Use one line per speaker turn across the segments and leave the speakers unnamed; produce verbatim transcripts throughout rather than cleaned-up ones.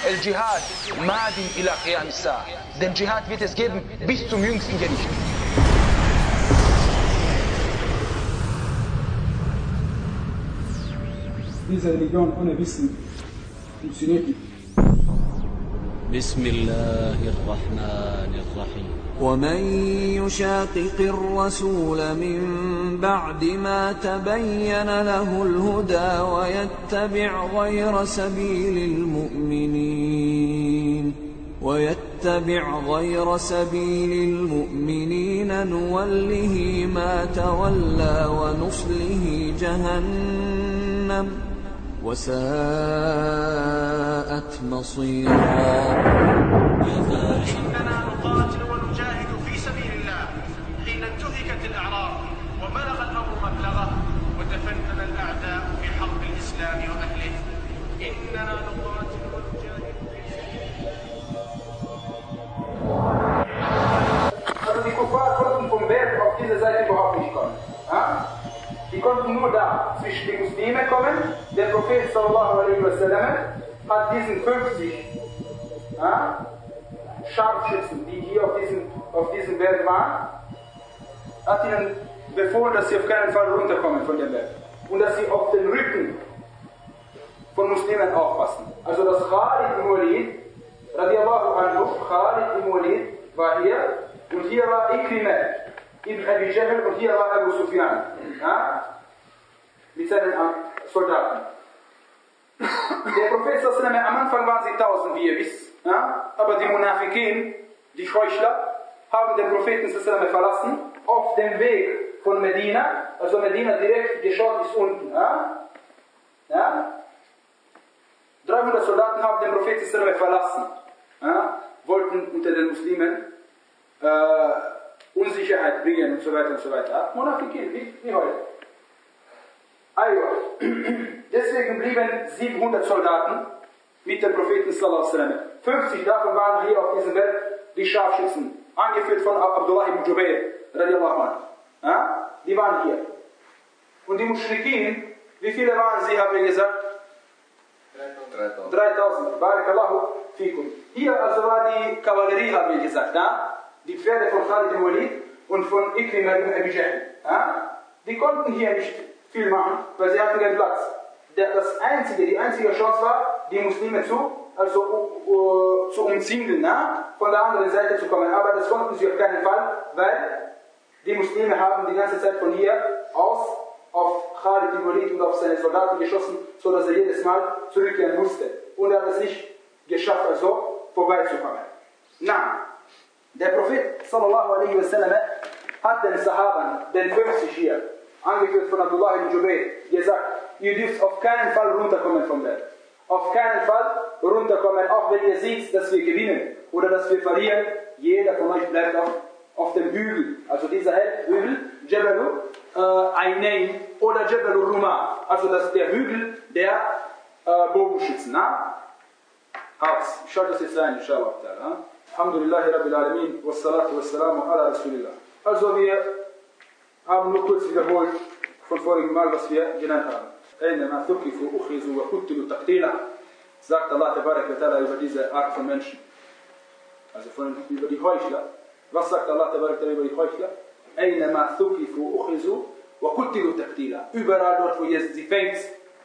El-Jihad, Madin ila Qiyam as-Sa'a. Den Dschihad wird es geben bis zum jüngsten Gericht.
Diese Religion ohne Wissen funktioniert nicht.
بسم الله الرحمن الرحيم
ومن يشاقق الرسول من بعد ما تبين له الهدى ويتبع غير سبيل المؤمنين ويتبع غير سبيل المؤمنين نوله ما تولى ونصله جهنم وساءت مصيرا.
إننا نقاتل ونجاهد في سبيل الله حين انتهكت الأعراض وبلغ الأمر مبلغه وتفنن الأعداء في حرب الإسلام وأهله. إننا نقاتل ونجاهد في سبيل
الله. Also die Kuffar konnten vom Berg auf diese Seite überhaupt nicht kommen. Ja? Die konnten nur da zwischen die Muslime kommen. Der Prophet sallallahu alaihi wasallam hat diesen fünfzig ja, Scharfschützen, die hier auf diesem, auf diesem Berg waren, hat ihnen befohlen, dass sie auf keinen Fall runterkommen von dem Berg. Und dass sie auf den Rücken von Muslimen aufpassen. Also das Khalid ibn Walid, radiallahu anhu, Khalid ibn Walid war hier und hier war Ikrimah ibn Abi Jahl und hier war Abu Sufyan. Ja, mit seinen Soldaten. Der Prophet sallallahu alaihi wasallam, am Anfang waren sie tausend, wie ihr wisst. Ja? Aber die Munafikin, die Heuchler, haben den Propheten sallallahu alaihi wasallam verlassen, auf dem Weg von Medina, also Medina direkt geschaut ist unten. Ja? Ja? dreihundert Soldaten haben den Propheten sallallahu alaihi wasallam verlassen, ja? Wollten unter den Muslimen äh, Unsicherheit bringen und so weiter und so weiter. Munafikin, wie, wie heute. Aywa. Deswegen blieben siebenhundert Soldaten mit dem Propheten sallallahu alaihi wasallam. fünfzig davon waren hier auf diesem Berg die Scharfschützen, angeführt von Abdullah ibn Jubayr, radiallahu anhu. Ja? Die waren hier. Und die Muschrikin, wie viele waren sie, haben wir gesagt? dreitausend. dreitausend. Barakallahu fikum. Hier also war die Kavallerie, haben wir gesagt. Ja? Die Pferde von Khalid ibn Walid und von Ikrimah ibn Abi Jahl. Ja? Die konnten hier nicht viel machen, weil sie hatten keinen Platz. Das einzige, die einzige Chance war, die Muslime zu, also uh, zu umzingeln, na? Von der anderen Seite zu kommen. Aber das konnten sie auf keinen Fall, weil die Muslime haben die ganze Zeit von hier aus auf Khalid ibn Walid und auf seine Soldaten geschossen, sodass er jedes Mal zurückkehren musste. Und er hat es nicht geschafft, also vorbeizukommen. Na, der Prophet sallallahu alaihi wasallam hat den Sahaban, den fünfzig hier, angeführt von Abdullah ibn Jubayr, gesagt, ihr dürft auf keinen Fall runterkommen vom Berg. Auf keinen Fall runterkommen, auch wenn ihr seht, dass wir gewinnen oder dass wir verlieren. Jeder von euch bleibt auf, auf dem Hügel. Also dieser Hügel, Jabalu äh, Aynayn oder Jabalu Ruma. Also das ist der Hügel der äh, Bogenschützen. Na? Hab's. Ich schaue das jetzt ein, inshallah. Alhamdulillahi Rabbil Alamin, wassalatu wassalamu ala Rasulillah. Also wir haben nur kurz wiederholt von vorigem Mal, was wir genannt haben. Einama thukifu ukhizu wa kutilu taqtila, sagt Allah tabarak wa ta'ala über diese Art von Menschen. Also von, über die Heuchler. Was sagt Allah tabarak wa ta'ala über die Heuchler? Einama thukifu ukhizu wa kutilu taqtila. Überall dort, wo ihr sie fängt,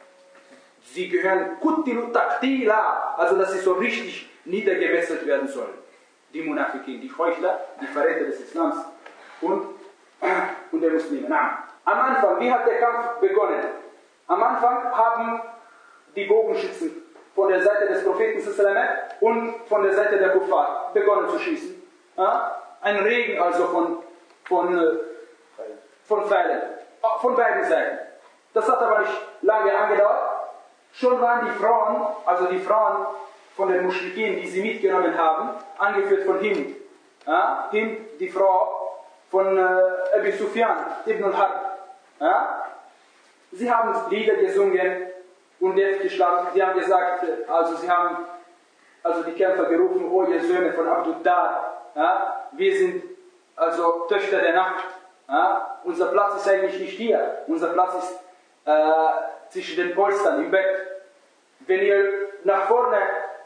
sie gehören kutilu taqtila, also dass sie so richtig niedergemesselt werden sollen. Die Munafikin, die Heuchler, die Verräter des Islams und, und der Muslime. Na, am Anfang, wie hat der Kampf begonnen? Am Anfang haben die Bogenschützen von der Seite des Propheten und von der Seite der Kuffar begonnen zu schießen. Ja? Ein Regen also von, von, von Pfeilen, von beiden Seiten. Das hat aber nicht lange angedauert. Schon waren die Frauen, also die Frauen von den Muschrikin, die sie mitgenommen haben, angeführt von Hind. Ja? Hind, die Frau von äh, Abi Sufyan ibn al-Harb. Ja? Sie haben Lieder gesungen und jetzt geschlagen. Sie haben gesagt, also sie haben also die Kämpfer gerufen, oh ihr Söhne von Abduddar, ja? Wir sind also Töchter der Nacht. Ja? Unser Platz ist eigentlich nicht hier. Unser Platz ist äh, zwischen den Polstern im Bett. Wenn ihr nach vorne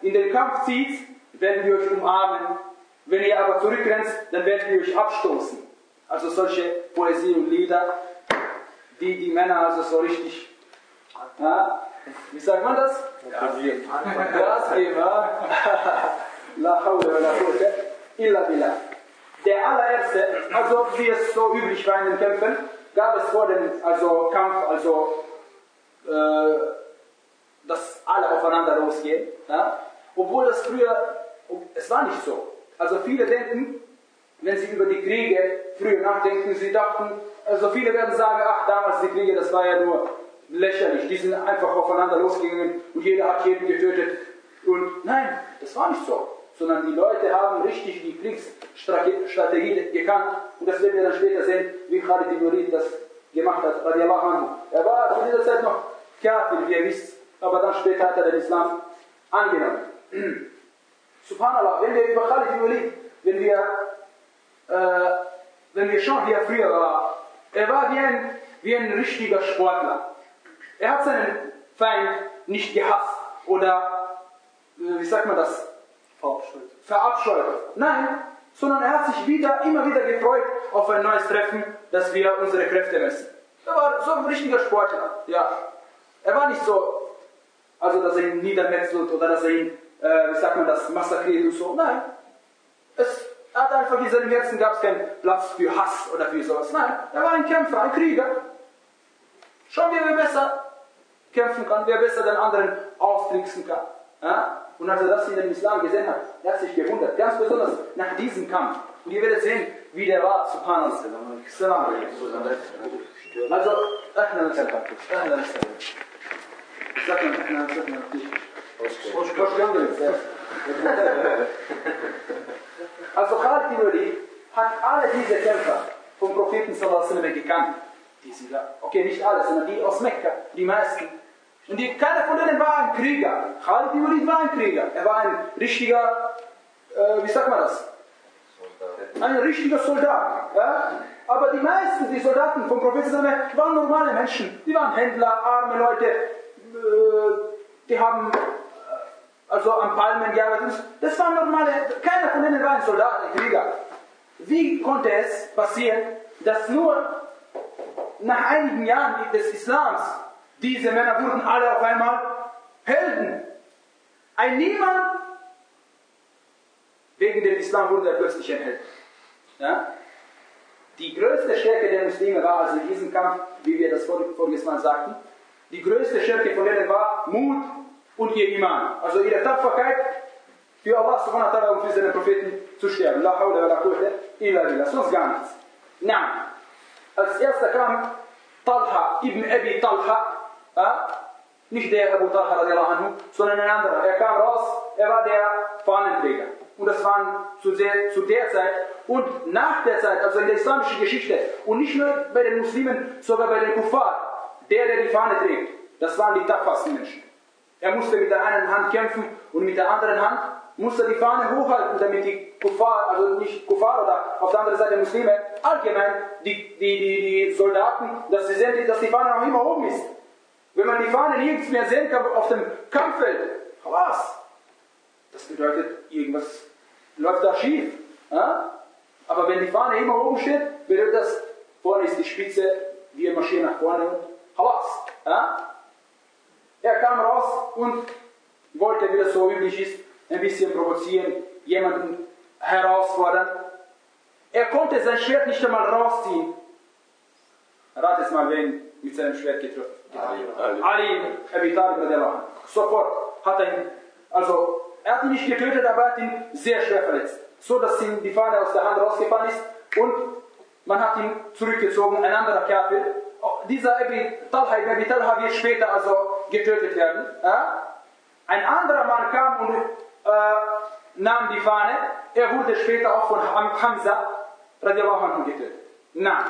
in den Kampf zieht, werden wir euch umarmen. Wenn ihr aber zurückrennt, dann werden wir euch abstoßen. Also solche Poesie und Lieder, die die Männer also so richtig, ja, wie sagt man das? Gas geben. Gas geben, ja. La hawla wa la quwwata illa billah. Der allererste, also wie es so üblich war in den Kämpfen, gab es vor dem also Kampf, also äh, dass alle aufeinander losgehen. Ja? Obwohl das früher, es war nicht so. Also viele denken, wenn sie über die Kriege früher nachdenken, sie dachten, also viele werden sagen, ach damals die Kriege, das war ja nur lächerlich, die sind einfach aufeinander losgegangen und jeder hat jeden getötet. Und nein, das war nicht so. Sondern die Leute haben richtig die Kriegsstrategie gekannt und das werden wir dann später sehen, wie Khalid ibn Walid das gemacht hat, radiallahu anhu. Er war zu dieser Zeit noch Kafir, wie ihr wisst, aber dann später hat er den Islam angenommen. Subhanallah, wenn wir über Khalid ibn Walid, wenn wir, äh, wenn wir schauen, wie er früher war, er war wie ein, wie ein richtiger Sportler. Er hat seinen Feind nicht gehasst oder, äh, wie sagt man das? Verabscheut. Verabscheut. Nein, sondern er hat sich wieder, immer wieder gefreut auf ein neues Treffen, dass wir unsere Kräfte messen. Er war so ein richtiger Sportler. Ja. Er war nicht so, also dass er ihn niedermetzelt oder dass er ihn, äh, wie sagt man das, massakriert und so. Nein. Es hat einfach in seinem Herzen gab es keinen Platz für Hass oder für sowas. Nein, er war ein Kämpfer, ein Krieger. Schauen wir, wer besser kämpfen kann, wer besser den anderen austricksen kann. Ja? Und als er das in dem Islam gesehen hat, er hat sich gewundert, ganz besonders nach diesem Kampf. Und ihr werdet sehen, wie der war, subhanallah. Also, ahlan wa sallam. Ahlan wa sallam. Sag mal, ahlan wa sallam. Also Khalid ibn Walid hat alle diese Kämpfer vom Propheten sallallahu alaihi wasallam gekannt. Die sind da. Okay, nicht alle, sondern die aus Mekka, die meisten. Und die, keiner von denen war ein Krieger. Khalid ibn Walid war ein Krieger. Er war ein richtiger, äh, wie sagt man das? Ein richtiger Soldat. Ja? Aber die meisten, die Soldaten vom Propheten waren normale Menschen. Die waren Händler, arme Leute. Äh, die haben äh, also an Palmen gearbeitet. Das waren normale, keiner von denen war ein Soldat, ein Krieger. Wie konnte es passieren, dass nur nach einigen Jahren des Islams diese Männer wurden alle auf einmal Helden? Ein Niemand, wegen dem Islam wurde er plötzlich ein Held. Ja? Die größte Stärke der Muslime war also in diesem Kampf, wie wir das voriges Mal sagten, die größte Stärke von denen war Mut und ihr Iman. Also ihre Tapferkeit für Allah subhanahu wa ta'ala und für seinen Propheten zu sterben. La hawla wa la quwwata illa billah. Sonst gar nichts. Na, als erster kam Talha ibn Abi Talha, ja? Nicht der Abu Talha radiallahu anhu, sondern ein anderer. Er kam raus, er war der Fahnenträger. Und das waren zu der, zu der Zeit und nach der Zeit, also in der islamischen Geschichte, und nicht nur bei den Muslimen, sogar bei den Kuffar, der, der die Fahne trägt, das waren die tapfersten Menschen. Er musste mit der einen Hand kämpfen und mit der anderen Hand musste die Fahne hochhalten, damit die Kuffar, also nicht Kuffar oder auf der anderen Seite Muslime, allgemein die, die, die, die Soldaten, dass sie sehen, dass die Fahne noch immer oben ist. Wenn man die Fahne nirgends mehr sehen kann auf dem Kampffeld, was? Das bedeutet, irgendwas läuft da schief. Ja? Aber wenn die Fahne immer oben steht, bedeutet das, vorne ist die Spitze, wir marschieren nach vorne und halas. Ja? Er kam raus und wollte, wie das so üblich ist, ein bisschen provozieren, jemanden herausfordern. Er konnte sein Schwert nicht einmal rausziehen. Rat es mal, wen mit seinem Schwert getroffen. Ali, Ali Abi Talib. Sofort hat er ihn, also er hat ihn nicht getötet, aber er hat ihn sehr schwer verletzt. So, dass ihm die Fahne aus der Hand rausgefallen ist und man hat ihn zurückgezogen, ein anderer Kafir. Dieser Abi Talha, Abi Talha wird später also getötet werden. Ja? Ein anderer Mann kam und äh, nahm die Fahne. Er wurde später auch von Hamza radiallahu anhu getötet. Na.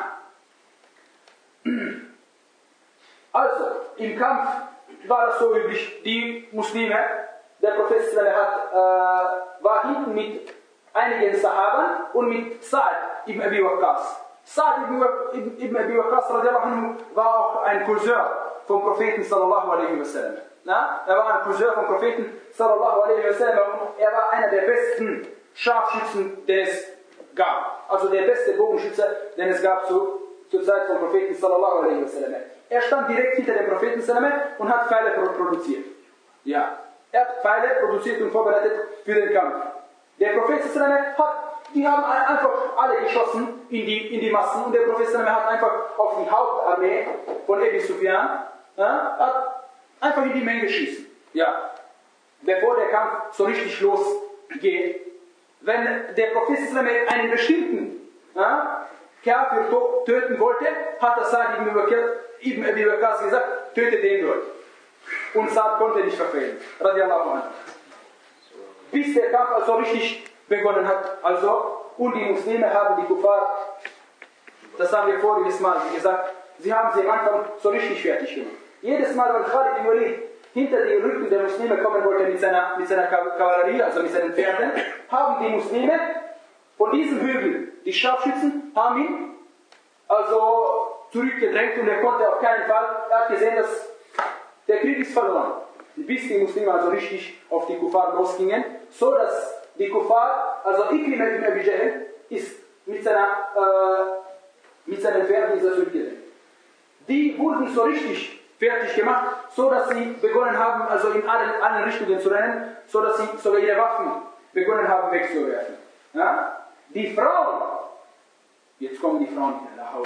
Also, im Kampf war das so üblich, die Muslime, der Prophet hat, äh, war hinten mit einigen Sahaban und mit Sa'd ibn Abi Waqqas. Sa'd ibn Abi Waqqas radiallahu anhu war auch ein Cousin vom Propheten sallallahu alaihi wasallam. Na? Er war ein Cousin vom Propheten sallallahu alaihi wasallam und er war einer der besten Scharfschützen, den es gab. Also der beste Bogenschütze, den es gab zu, zur Zeit vom Propheten sallallahu alaihi wasallam. Er stand direkt hinter dem Propheten sallallahu alaihi wasallam und hat Pfeile produziert. Ja, er hat Pfeile produziert und vorbereitet für den Kampf. Der Prophet sallallahu alaihi wasallam hat, die haben einfach alle geschossen in die, in die Massen und der Prophet sallallahu alaihi wasallam hat einfach auf die Hauptarmee von Abi Sufyan, ja, hat einfach in die Menge schießen. Ja. Bevor der Kampf so richtig losgeht. Wenn der Prophet einen bestimmten ja, Kafir töten wollte, hat er Sa'd ibn Abi Waqqas gesagt, töte den dort. Und Sa'd konnte nicht verfehlen. Radiallahu anhu. Bis der Kampf also richtig begonnen hat. Also, und die Muslime haben die Kuffar, das haben wir voriges Mal gesagt, sie haben sie am Anfang so richtig fertig gemacht. Jedes Mal, wenn Khalid ibn Walid hinter die Rücken der Muslime kommen wollte mit seiner, mit seiner Kavallerie, also mit seinen Pferden, haben die Muslime von diesem Hügel, die Scharfschützen, haben ihn also zurückgedrängt und er konnte auf keinen Fall, er hat gesehen, dass der Krieg ist verloren. Bis die Muslime also richtig auf die Kuffar losgingen, so dass die Kuffar, also Ikrimah ibn Abi Jahl, ist mit, seiner, äh, mit seinen Pferden zurückgedrängt. Die wurden so richtig fertig gemacht, so dass sie begonnen haben, also in allen, allen Richtungen zu rennen, so dass sie sogar ihre Waffen begonnen haben wegzuwerfen. Ja? Die Frauen, jetzt kommen die Frauen,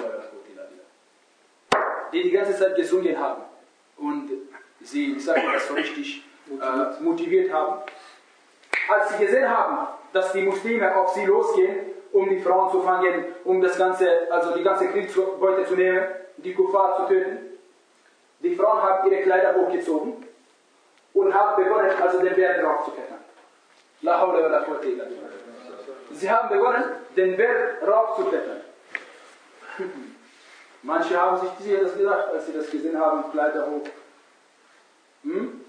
die die ganze Zeit gesungen haben und sie, ich sage mal, das so richtig äh, motiviert haben. Als sie gesehen haben, dass die Muslime auf sie losgehen, um die Frauen zu fangen, um das ganze, also die ganze Kriegsbeute zu nehmen, die Kuffar zu töten, die Frauen haben ihre Kleider hochgezogen und haben begonnen, also den Berg raufzuklettern. La hawla wa la quwwata illa billah. Sie haben begonnen, den Berg raufzuklettern. Manche haben sich das gedacht, als sie das gesehen haben, Kleider hoch. Hm?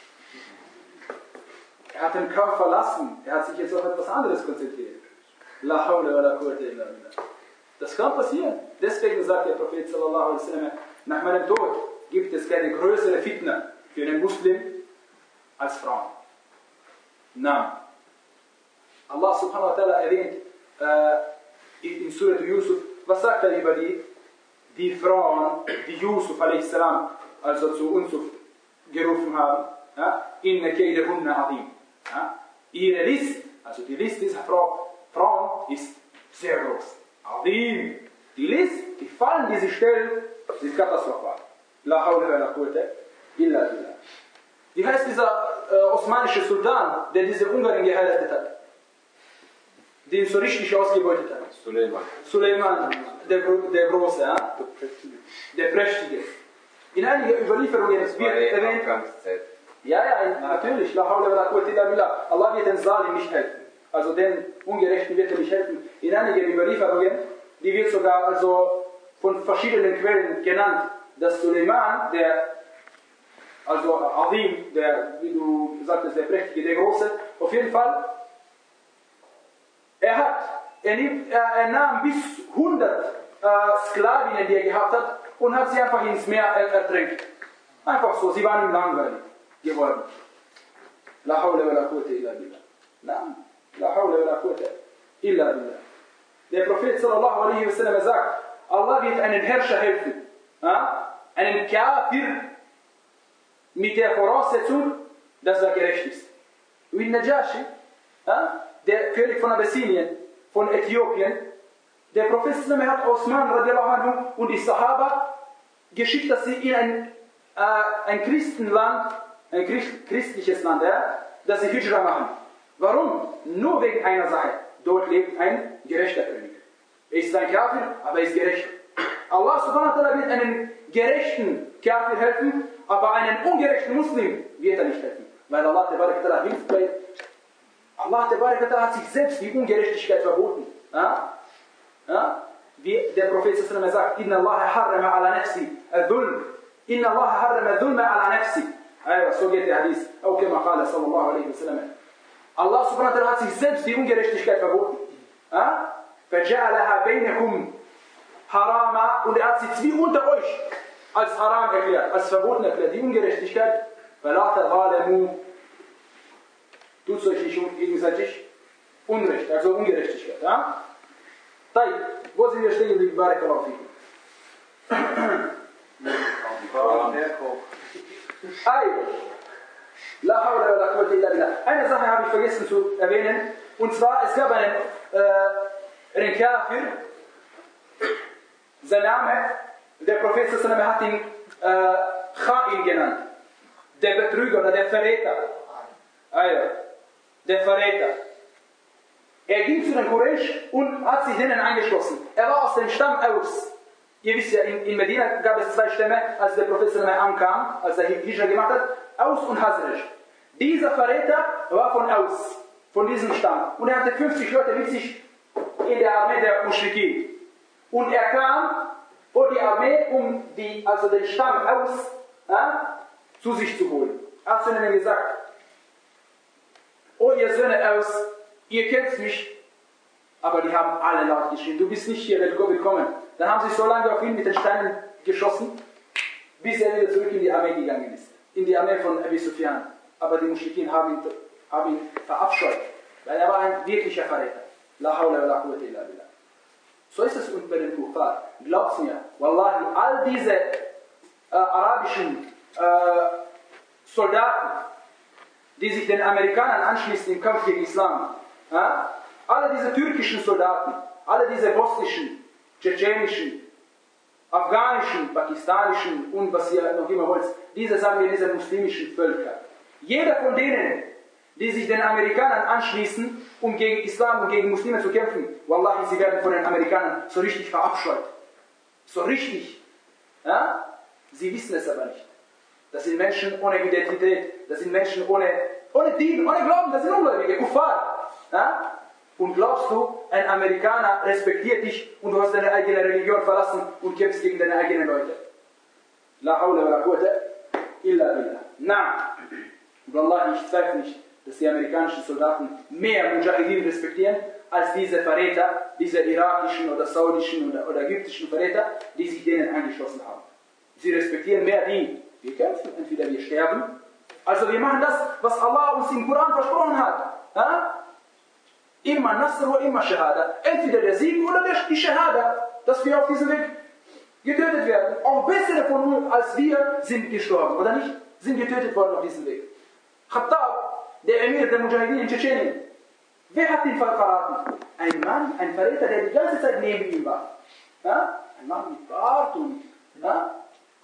Er hat den Kampf verlassen, er hat sich jetzt auf etwas anderes konzentriert. La hawla wa la quwwata illa billah. Das kann passieren. Deswegen sagt der Prophet sallallahu alaihi wasallam, nach meinem Tod gibt es keine größere Fitna für einen Muslim als Frauen. Na. Allah subhanahu wa ta'ala erwähnt äh, in Surah Yusuf, was sagt er über die, die Frauen, die Yusuf a.s. also zu Unzucht gerufen haben? Ja? Inna kaydahunna azim. Ja? Ihre List, also die List dieser Frau, Frauen ist sehr groß. Azim. Die List, die Fallen, die sie stellen, sind katastrophal. La hawla wa la quwwata illa billah. Wie heißt dieser äh, osmanische Sultan, der diese Ungarin geheiratet hat? Den so richtig ausgebeutet hat?
Suleiman.
Suleiman, der, der Große, ja? Der Prächtige. In einigen Überlieferungen wird erwähnt. Ja, ja, natürlich. La hawla wa la quwwata illa billah. Allah wird den Zalim nicht helfen. Also den Ungerechten wird er nicht helfen. In einigen Überlieferungen, die wird sogar also von verschiedenen Quellen genannt, dass Suleiman, der, also Azim, der, wie du gesagt hast, der Prächtige, der Große, auf jeden Fall, er hat, er, nimmt, er, er nahm bis hundert äh, Sklavinnen, die er gehabt hat, und hat sie einfach ins Meer ertränkt. Einfach so, sie waren ihm langweilig geworden. La hawla wa la quwwata illa billah. Nein, la hawla wa la quwwata illa billah. Der Prophet sallallahu alaihi wasallam sagt, Allah wird einen Herrscher helfen, ja? Einen Kafir, mit der Voraussetzung, dass er gerecht ist. Wie Najashi, ja? Der König von Abyssinien, von Äthiopien, der Prophet hat Osman radiallahu anhu und die Sahaba geschickt, dass sie in ein, äh, ein Christenland, ein christliches Land, ja? Dass sie Hijra machen. Warum? Nur wegen einer Sache. Dort lebt ein gerechter König. Er ist ein Kafir, aber er ist gerecht. Allah subhanahu wa ta'ala wird einen gerechten Kafir helfen, aber einen ungerechten Muslim wird er nicht helfen. Weil Allah ta'ala hilft bei Allah ta'ala hat sich selbst die Ungerechtigkeit verboten. Ja? Ja? Wie der Prophet sagt, Inna Allah harrama ala nafsi al-dhulm. Inna Allah harrama al-dhulma ala nafsi. So geht der Hadith. Auch kama qala sallallahu alaihi wasallam. Allah subhanahu wa ta'ala hat sich selbst die Ungerechtigkeit verboten. Ja? فَجَعَلَهَا بَيْنَكُمْ harama, und er hat sie wie unter euch als haram erklärt, als verboten erklärt, die Ungerechtigkeit Verlata Walemu, tut euch nicht gegenseitig Unrecht, also Ungerechtigkeit. Ja? Taib, wo sind wir stehen geblieben? Barakallahu fikum. Eine Sache habe ich vergessen zu erwähnen, und zwar, es gab einen, äh, einen Kafir, sein Name, der Prophet hat ihn äh, Kha'in genannt, der Betrüger oder der Verräter. Also, der Verräter. Er ging zu den Quraysh und hat sich denen angeschlossen. Er war aus dem Stamm Aus. Ihr wisst ja, in, in Medina gab es zwei Stämme, als der Prophet ankam, als er Hijra gemacht hat, Aus und Hazraj. Dieser Verräter war von Aus, von diesem Stamm. Und er hatte fünfzig Leute mit sich in der Armee der Mushrikin. Und er kam vor die Armee, um die, also den Stamm Aus ja, zu sich zu holen. Er hat zu ihnen gesagt, oh ihr Söhne Aus, ihr kennt mich, aber die haben alle laut geschrien, du bist nicht hier willkommen. Dann haben sie so lange auf ihn mit den Steinen geschossen, bis er wieder zurück in die Armee gegangen ist. In die Armee von Abi Sufyan. Aber die Muschrikin haben ihn, haben ihn verabscheut, weil er war ein wirklicher Verräter. La hawla wa la quwwata illa billah. So ist es bei den Kuffar. Glaubt's mir, wallahi, all diese äh, arabischen äh, Soldaten, die sich den Amerikanern anschließen im Kampf gegen Islam, ja? Alle diese türkischen Soldaten, alle diese bosnischen, tschetschenischen, afghanischen, pakistanischen und was ihr noch immer wollt, diese sagen wir, diese muslimischen Völker. Jeder von denen, die sich den Amerikanern anschließen, um gegen Islam und gegen Muslime zu kämpfen, wallahi, sie werden von den Amerikanern so richtig verabscheut. So richtig. Ja? Sie wissen es aber nicht. Das sind Menschen ohne Identität, das sind Menschen ohne, ohne Dien, ohne Glauben, das sind Ungläubige, Kuffar. Ja? Und glaubst du, ein Amerikaner respektiert dich und du hast deine eigene Religion verlassen und kämpfst gegen deine eigenen Leute? La hawla wa la quwwata illa billah. Na, wallahi, ich zweifle nicht, dass die amerikanischen Soldaten mehr Mujahideen respektieren, als diese Verräter, diese irakischen oder saudischen oder, oder ägyptischen Verräter, die sich denen angeschlossen haben. Sie respektieren mehr die, wir kämpfen, entweder wir sterben, also wir machen das, was Allah uns im Koran versprochen hat. Ha? Immer Nasr oder immer Shahada. Entweder der Sieg oder die Shahada, dass wir auf diesem Weg getötet werden. Auch bessere von uns als wir sind gestorben, oder nicht? Sind getötet worden auf diesem Weg. Khattab, der Emir der Mujahideen in Tschetschenien. Wer hat ihn verraten? Ein Mann, ein Verräter, der die ganze Zeit neben ihm war. Ja? Ein Mann mit Bart und... Ja?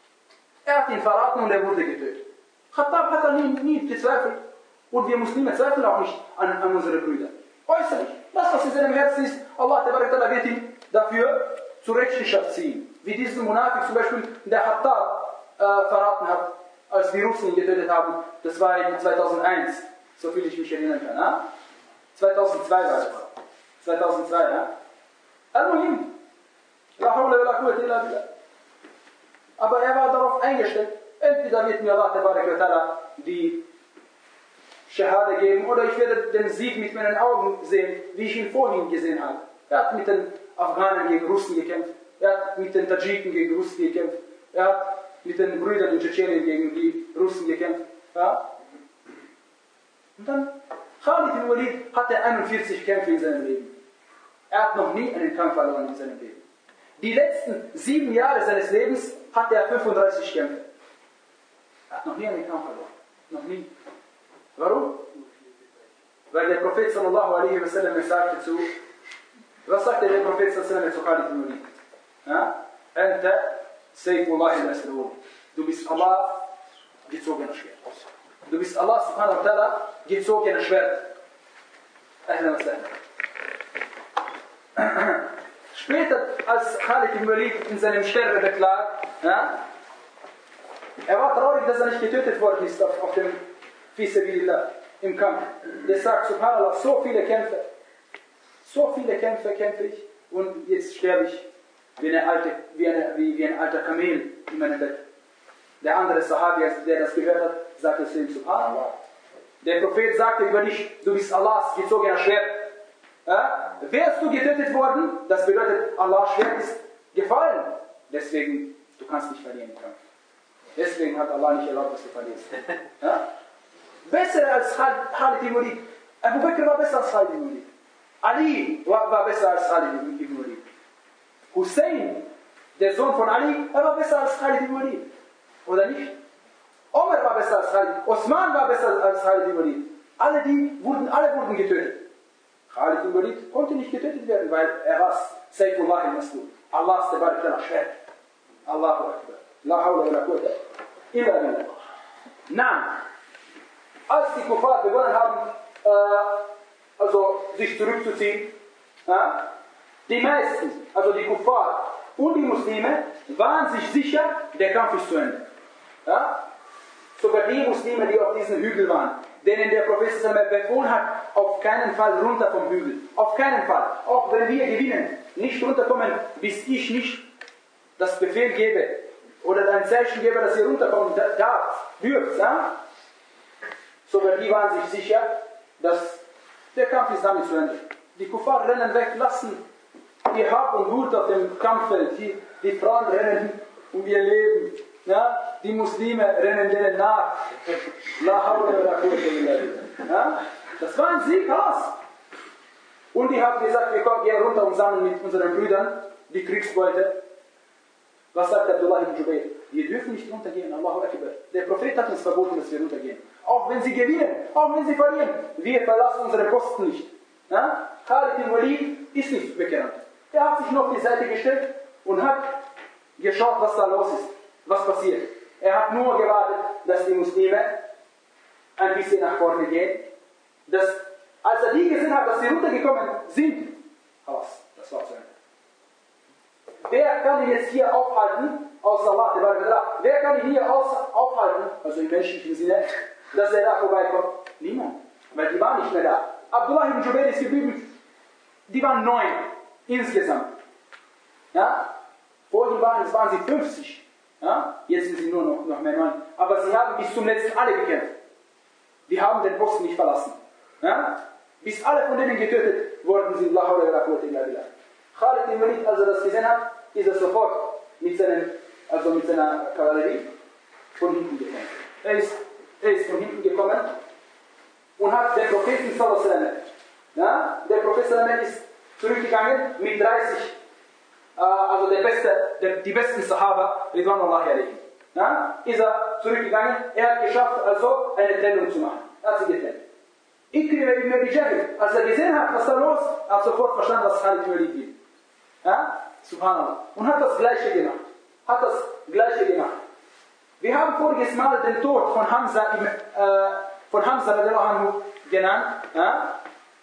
Er hat ihn verraten und er wurde getötet. Khattab hat an ihm nie gezweifelt. Und wir Muslime zweifeln auch nicht an, an unsere Brüder. Äußerlich. Das, was in seinem Herzen ist, Allah wird ihn dafür zur Rechenschaft ziehen. Wie diesen Monafik zum Beispiel, der Khattab äh, verraten hat, als die Russen ihn getötet haben. Das war in zweitausendeins, so viel ich mich erinnern kann. Ja? zweitausendzwei war das. zweitausendzwei, ja? Al-Muhim. La hawla wa la quwwata illa billah. Aber er war darauf eingestellt, entweder wird mir Allah die Shahada geben oder ich werde den Sieg mit meinen Augen sehen, wie ich ihn vorhin gesehen habe. Er hat mit den Afghanen gegen Russen gekämpft, er hat mit den Tadschiken gegen Russen gekämpft, er hat mit den Brüdern in Tschetschenien gegen die Russen gekämpft. Ja? Und dann, Khalid ibn Walid hatte einundvierzig Kämpfe in seinem Leben. Er hat noch nie einen Kampf verloren in seinem Leben. Die letzten sieben Jahre seines Lebens hatte er fünfunddreißig Kämpfe. Er hat noch nie einen Kampf verloren. Noch nie. Warum? Weil der Prophet sallallahu alaihi wa sallam sagte zu, was sagte der Prophet sallallahu alaihi wa sallam zu Khalid ibn Walid? Ja? Anta Sayyidullah al-Masrur. Du bist Allah gezogener Schwert. Du bist Allah subhanahu wa ta'ala gezogener Schwert. Ahlan wa sahlan. Später, als Khalid ibn Walid in seinem Sterbebett lag, ja, er war traurig, dass er nicht getötet worden ist auf, auf dem Fi sabilillah, im Kampf. Der sagt, subhanallah, so viele Kämpfe, so viele Kämpfe kämpfe ich und jetzt sterbe ich wie, eine alte, wie, eine, wie, wie ein alter Kamel in meinem Bett. Der andere Sahabi, der das gehört hat, sagte zu ihm, subhanallah. Der Prophet sagte über dich, du bist Allahs gezogener Schwert. Ja? Wärst du getötet worden, das bedeutet, Allahs Schwert ist gefallen. Deswegen, du kannst nicht verlieren im Kampf. Deswegen hat Allah nicht erlaubt, dass du verlierst. Ja? Besser als Khalid ibn Walid. Abu Bakr war besser als Khalid ibn Walid. Ali war, war besser als Khalid ibn Walid. Hussein, der Sohn von Ali, er war besser als Khalid ibn Walid. Oder nicht? Omar war besser als Khalid. Osman war besser als Khalid ibn Walid. Alle, die wurden, alle wurden getötet. Khalid ibn Walid konnte nicht getötet werden, weil er war Saifullah al-Maslul. Allahs Tabarak Schwert. Allahu Akbar. La hawla wa la quwwata illa billah. Nein. Als die Kuffar begonnen haben, äh, also sich zurückzuziehen, ja, die meisten, also die Kuffar und die Muslime, waren sich sicher, der Kampf ist zu Ende. Ja? Sogar die Muslime, die auf diesem Hügel waren, denen der Prophet befohlen hat, auf keinen Fall runter vom Hügel. Auf keinen Fall. Auch wenn wir gewinnen, nicht runterkommen, bis ich nicht das Befehl gebe oder ein Zeichen gebe, dass ihr runterkommen darf, dürft. Ja? Sogar die waren sich sicher, dass der Kampf ist damit zu Ende. Die Kuffar rennen weg, lassen ihr Hab und Gut auf dem Kampffeld. Die, die Frauen rennen um ihr Leben. Ja? Die Muslime rennen denen nach. La hawla wa la quwwata illa billah. Ja? Das war ein Sieg, aus. Und die haben gesagt, wir gehen runter und sammeln mit unseren Brüdern die Kriegsbeute. Was sagt Abdullah ibn Jubayr? Wir dürfen nicht runtergehen, Allahu Akbar. Der Prophet hat uns verboten, dass wir runtergehen. Auch wenn sie gewinnen, auch wenn sie verlieren, wir verlassen unsere Posten nicht. Ja? Khalid ibn Walid ist nicht bekannt. Er hat sich noch auf die Seite gestellt und hat geschaut, was da los ist, was passiert. Er hat nur gewartet, dass die Muslime ein bisschen nach vorne gehen. Dass, als er die gesehen hat, dass sie runtergekommen sind, aus, das war zu Ende. Wer kann ihn jetzt hier aufhalten, außer Allah? Wer kann ihn hier aufhalten, also im menschlichen Sinne, dass er da vorbeikommt? Niemand, weil die waren nicht mehr da. Abdullah ibn Jubayr ist geblieben, die waren neun insgesamt. Ja? Vorhin waren, es waren sie fünfzig. Ja? Jetzt sind sie nur noch, noch mehr neun. Aber sie haben bis zum letzten alle gekämpft. Die haben den Posten nicht verlassen. Ja? Bis alle von denen getötet worden sind. Khalid ibn Walid, als er das gesehen hat, ist er sofort mit, seinen, also mit seiner Kavallerie von hinten gekommen. Er ist, er ist von hinten gekommen und hat den Propheten sallallahu alaihi wasallam, ja, der Prophet sallallahu ist zurückgegangen mit dreißig, äh, also der beste, der, die besten Sahaba, Ridwanullahi alaihim. Ja, ist er zurückgegangen, er hat geschafft, also eine Trennung zu machen. Er hat sie getrennt. Ikrima ibn Abi Jahl, als er gesehen hat, was da los, hat sofort verstanden, was Khalid ibn Walid will. Ja? Subhanallah. Und hat das Gleiche gemacht. Hat das Gleiche gemacht. Wir haben voriges Mal den Tod von Hamza, äh, von Hamza anhu genannt. Ja?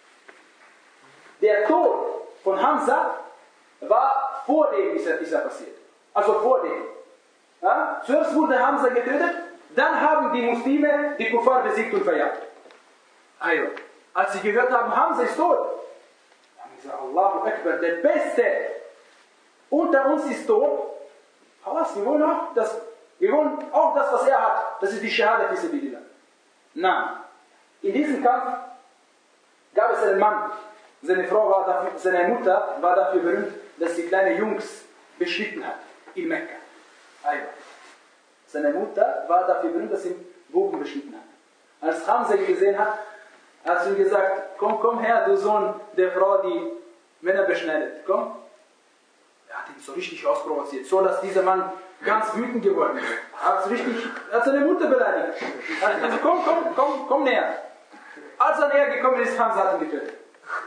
Der Tod von Hamza war vor dem, ist er, ist er passiert. Also vor dem. Ja? Zuerst wurde Hamza getötet, dann haben die Muslime die Kuffar besiegt und verjagt. Also, als sie gehört haben, Hamza ist tot, haben sie gesagt, Allahu Akbar, der Beste unter uns ist tot. Aber wir wollen auch das, wir wollen auch das, was er hat. Das ist die Shahada fi sabilillah. Nein. In diesem Kampf gab es einen Mann. Seine Frau war dafür, seine Mutter war dafür berühmt, dass sie kleine Jungs beschnitten hat in Mekka. Also, seine Mutter war dafür berühmt, dass sie Buben beschnitten hat. Als Hamza ihn gesehen hat, hat sie ihm gesagt, komm, komm her, du Sohn der Frau, die Männer beschneidet. Komm. Er hat ihn so richtig ausprovoziert, so dass dieser Mann ganz wütend geworden ist. Er hat, richtig, er hat seine Mutter beleidigt. Er hat gesagt, komm, komm, komm, komm näher. Als er näher gekommen ist, Hamza hat ihn getötet.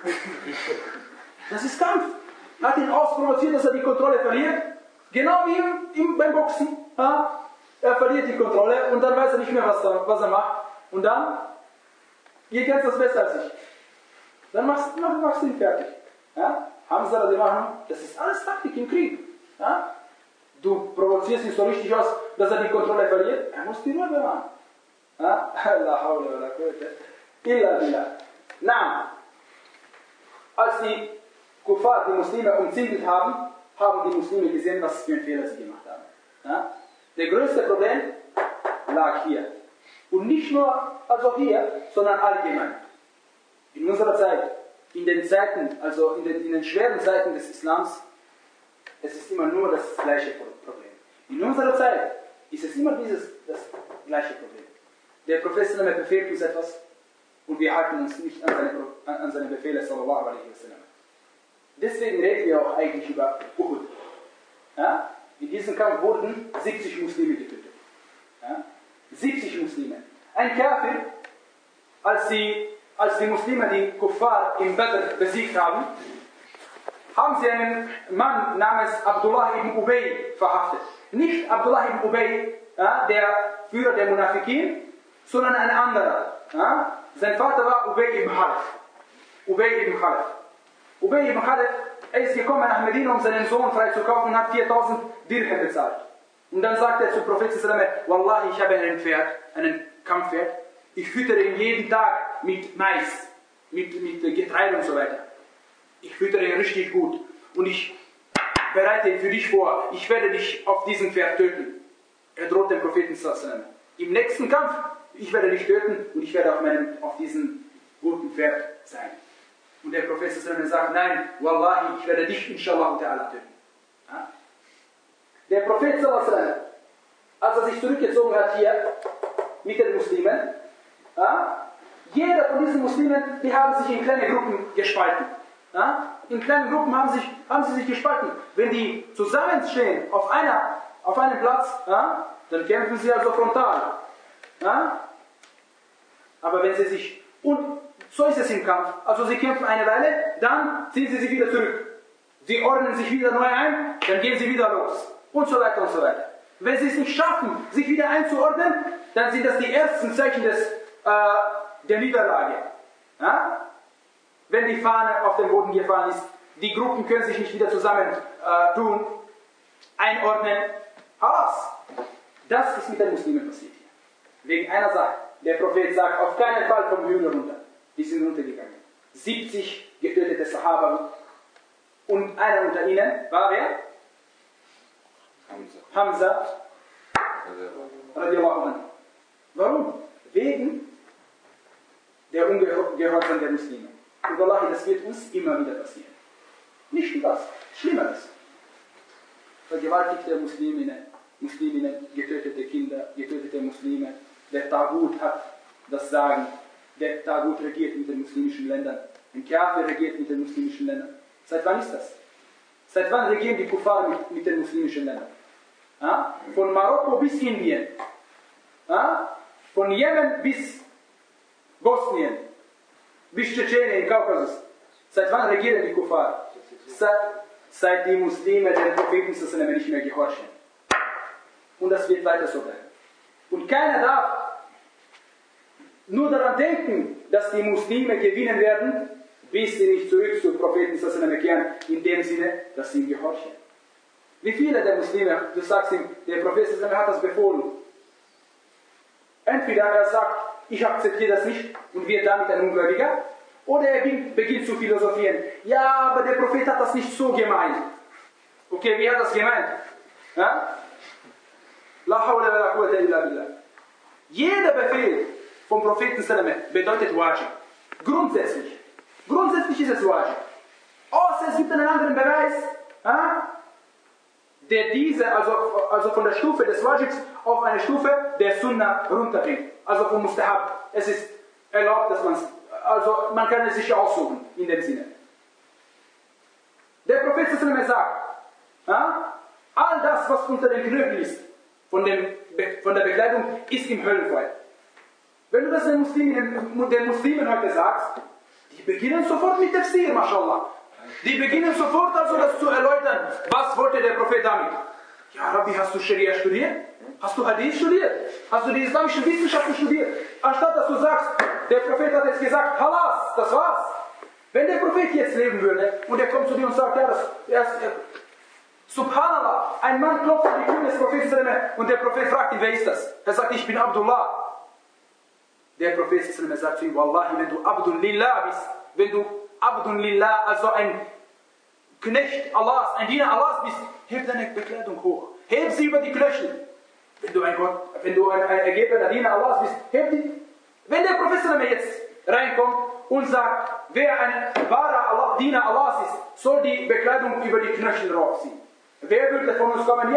Das ist Kampf. Er hat ihn ausprovoziert, dass er die Kontrolle verliert. Genau wie im, im, beim Boxen. Ja? Er verliert die Kontrolle und dann weiß er nicht mehr, was er, was er macht. Und dann, ihr kennt das besser als ich. Dann machst, mach, machst du ihn fertig. Ja? Hamza, das ist alles Taktik im Krieg. Ja? Du provozierst ihn so richtig aus, dass er die Kontrolle verliert. Er muss die Ruhe bewahren. Ja? La hawla wa la quwwata illa billah. Na, als die Kuffar, die Muslime umzingelt haben, haben die Muslime gesehen, was für einen Fehler sie gemacht haben. Ja? Der größte Problem lag hier. Und nicht nur also hier, sondern allgemein. In unserer Zeit, in den Zeiten, also in den, in den schweren Zeiten des Islams, es ist immer nur das gleiche Problem. In unserer Zeit ist es immer dieses, das gleiche Problem. Der Prophet befehlt uns etwas und wir halten uns nicht an seine, an seine Befehle, sallallahu alaihi wasallam. Deswegen reden wir auch eigentlich über Uhud. Ja? In diesem Kampf wurden siebzig Muslime getötet. Ja? siebzig Muslime. Ein Kafir, als die, als die Muslime die Kuffar im Badr besiegt haben, haben sie einen Mann namens Abdullah ibn Ubay verhaftet. Nicht Abdullah ibn Ubay, ja, der Führer der Munafikin, sondern ein anderer. Ja? Sein Vater war Ubay ibn Khalaf. Ubay ibn Khalaf. Ubay ibn Khalaf, er ist gekommen nach Medina, um seinen Sohn freizukaufen und hat viertausend Dirham bezahlt. Und dann sagt er zum Propheten, Wallahi, ich habe einen Pferd, einen Kampfpferd. Ich füttere ihn jeden Tag mit Mais, mit, mit Getreide und so weiter. Ich füttere ihn richtig gut. Und ich bereite ihn für dich vor. Ich werde dich auf diesem Pferd töten. Er droht dem Propheten. Im nächsten Kampf, ich werde dich töten und ich werde auf, meinem, auf diesem guten Pferd sein. Und der Prophet sagt, nein, Wallahi, ich werde dich inshallah ta'ala töten. Ja? Der Prophet, als er sich zurückgezogen hat hier mit den Muslimen, ja, jeder von diesen Muslimen, die haben sich in kleine Gruppen gespalten. Ja? In kleinen Gruppen haben, sich, haben sie sich gespalten. Wenn die zusammenstehen auf, einer, auf einem Platz, ja, dann kämpfen sie also frontal. Ja? Aber wenn sie sich, und so ist es im Kampf, also sie kämpfen eine Weile, dann ziehen sie sich wieder zurück. Sie ordnen sich wieder neu ein, dann gehen sie wieder los. Und so weiter und so weiter. Wenn sie es nicht schaffen, sich wieder einzuordnen, dann sind das die ersten Zeichen des, äh, der Niederlage. Ja? Wenn die Fahne auf den Boden gefallen ist, die Gruppen können sich nicht wieder zusammen äh, tun, einordnen. Halas. Das ist mit den Muslimen passiert hier. Wegen einer Sache. Der Prophet sagt, auf keinen Fall kommen Hühner runter. Die sind runtergegangen. siebzig getötete Sahaba. Und einer unter ihnen war wer? Hamza. Hamza. Radiallahu anhu. Warum? Wegen der Ungehorsam der Muslime. Und Wallahi, das wird uns immer wieder passieren. Nicht nur das, Schlimmeres. Vergewaltigte Musliminnen, Musliminnen, getötete Kinder, getötete Muslime. Der Tagut hat das Sagen. Der Tagut regiert mit den muslimischen Ländern. Ein Kafir regiert mit den muslimischen Ländern. Seit wann ist das? Seit wann regieren die Kuffar mit, mit den muslimischen Ländern? Ja? Von Marokko bis Indien. Ja? Von Jemen bis Bosnien. Bis Tschetschenien im Kaukasus. Seit wann regieren die Kuffar? Seit, seit die Muslime den Propheten nicht mehr gehorchen. Und das wird weiter so bleiben. Und keiner darf nur daran denken, dass die Muslime gewinnen werden, bis sie nicht zurück zu Propheten kehren, in dem Sinne, dass sie ihm gehorchen. Wie viele der Muslime, du sagst ihm, der Prophet hat das befohlen. Entweder er sagt, ich akzeptiere das nicht und wird damit ein Ungläubiger, oder er beginnt zu philosophieren. Ja, aber der Prophet hat das nicht so gemeint. Okay, wie hat das gemeint? Ja? La hawla wa la quwwata illa billah. Jeder Befehl vom Propheten bedeutet Wajib. Grundsätzlich. Grundsätzlich ist es Wajib. Außer es gibt einen anderen Beweis, ja, der diese, also, also von der Stufe des Wajibs auf eine Stufe der Sunnah runterbringt. Also von Mustahab. Es ist erlaubt, dass man es, also man kann es sich aussuchen, in dem Sinne. Der Prophet sagt, ja, all das, was unter den Knöcheln ist, von, dem, von der Bekleidung, ist im Höllenfeuer. Wenn du das den Muslimen, den Muslimen heute sagst, die beginnen sofort mit Tafsir, mashallah. Die beginnen sofort also das zu erläutern. Was wollte der Prophet damit? Ja, Rabbi, hast du Scharia studiert? Hast du Hadith studiert? Hast du die islamischen Wissenschaften studiert? Anstatt dass du sagst, der Prophet hat jetzt gesagt, Halas, das war's. Wenn der Prophet jetzt leben würde und er kommt zu dir und sagt, ja, das, er ist, er, Subhanallah, ein Mann klopft an die Tür des Propheten und der Prophet fragt ihn, wer ist das? Er sagt, ich bin Abdullah. Der Prophet sagt zu ihm, Wallahi, wenn du Abdullah bist, wenn du Abdullah, also ein Knecht Allahs, ein Diener Allahs bist, heb deine Bekleidung hoch. Heb sie über die Knöchel. Wenn du ein Gott, wenn du ein, ein ergebener Diener Allahs bist, heb die. Wenn der Prophet jetzt reinkommt und sagt, wer ein wahrer Allah, Diener Allahs ist, soll die Bekleidung über die Knöchel raufziehen. Wer würde von uns kommen? Ja,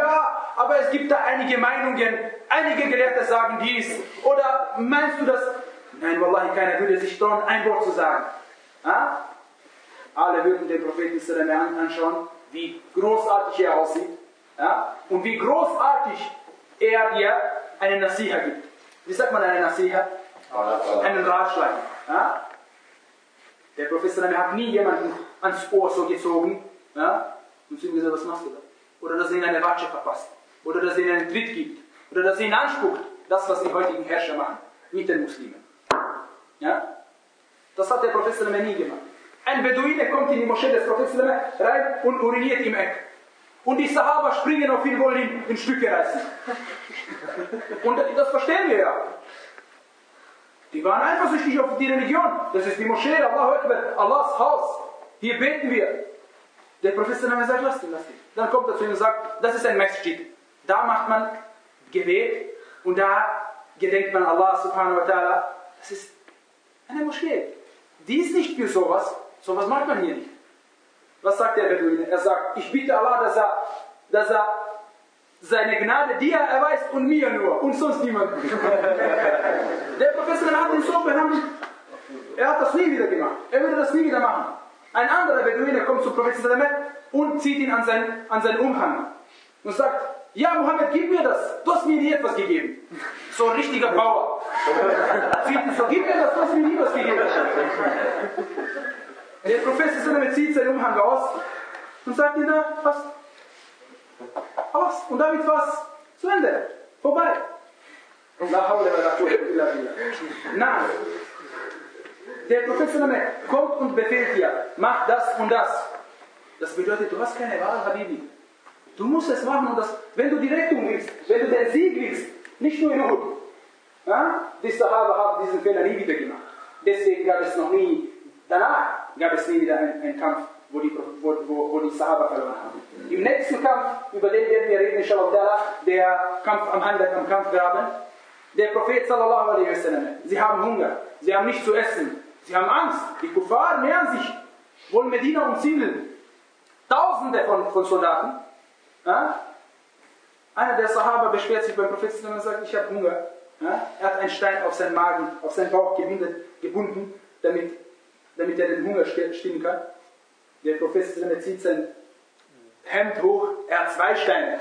aber es gibt da einige Meinungen, einige Gelehrte sagen dies. Oder meinst du das? Nein, wallahi, keiner würde sich trauen, ein Wort zu sagen. Ja? Alle würden den Propheten sallallahu anschauen, wie großartig er aussieht. Ja? Und wie großartig er dir eine Nasiha gibt. Wie sagt man eine Nasiha? Einen Ratschlag. Ja? Der Prophet sallallahu hat nie jemanden ans Ohr so gezogen, ja? Und zu ihm gesagt, was machst du da? Oder dass er ihn eine Watsche verpasst. Oder dass er ihn einen Tritt gibt. Oder dass er ihn anspuckt. Das, was die heutigen Herrscher machen. Mit den Muslimen. Ja? Das hat der Prophet sallallahu nie gemacht. Ein Beduine kommt in die Moschee des Propheten sallallahu rein und uriniert im Eck. Und die Sahaba springen auf ihn, wollen ihn in Stücke reißen. Und das verstehen wir ja. Die waren eifersüchtig auf die Religion. Das ist die Moschee, Allahu Akbar, Allahs Haus. Hier beten wir. Der Prophet sallallahu sagt, lass ihn, lass ihn. Dann kommt er zu ihm und sagt, das ist ein Masjid. Da macht man Gebet und da gedenkt man Allah subhanahu wa ta'ala. Das ist eine Moschee. Die ist nicht für sowas. Sowas macht man hier nicht. Was sagt der Beduine? Er sagt, ich bitte Allah, dass er, dass er seine Gnade dir erweist und mir nur und sonst niemandem. Der Professor hat ihn so behandelt, er hat das nie wieder gemacht. Er würde das nie wieder machen. Ein anderer Beduine kommt zu Professor und zieht ihn an seinen, an seinen Umhang und sagt, ja Mohammed, gib mir das, du hast mir nie etwas gegeben. So ein richtiger Bauer. Zieht ihn so, gib mir das, du hast mir nie was gegeben. Der Professor zieht seinen Umhang aus und sagt ihm, na, was? Aus. Und damit war es zu Ende. Vorbei. Nein. Der Professor kommt und befehlt dir, mach das und das. Das bedeutet, du hast keine Wahl, Habibi. Du musst es machen und das, wenn du die Rettung willst, wenn du den Sieg willst, nicht nur in Uhud. Ja? Die Sahaba haben diesen Fehler nie wieder gemacht. Deswegen gab es noch nie, danach gab es nie wieder einen, einen Kampf, wo die, wo, wo, wo die Sahaba verloren haben. Im nächsten Kampf, über den werden wir reden, inshallah, der Kampf am Handel, am Kampfgraben, der Prophet sallallahu alaihi wasallam, sie haben Hunger, sie haben nichts zu essen, sie haben Angst, die Kuffar nähern sich, wollen Medina umzingeln. Tausende von, von Soldaten. Ja? Einer der Sahaba beschwert sich beim Propheten und sagt, ich habe Hunger. Ja? Er hat einen Stein auf seinen Magen, auf seinen Bauch gebunden, gebunden damit, damit er den Hunger stillen kann. Der Prophet zieht sein Hemd hoch, er hat zwei Steine.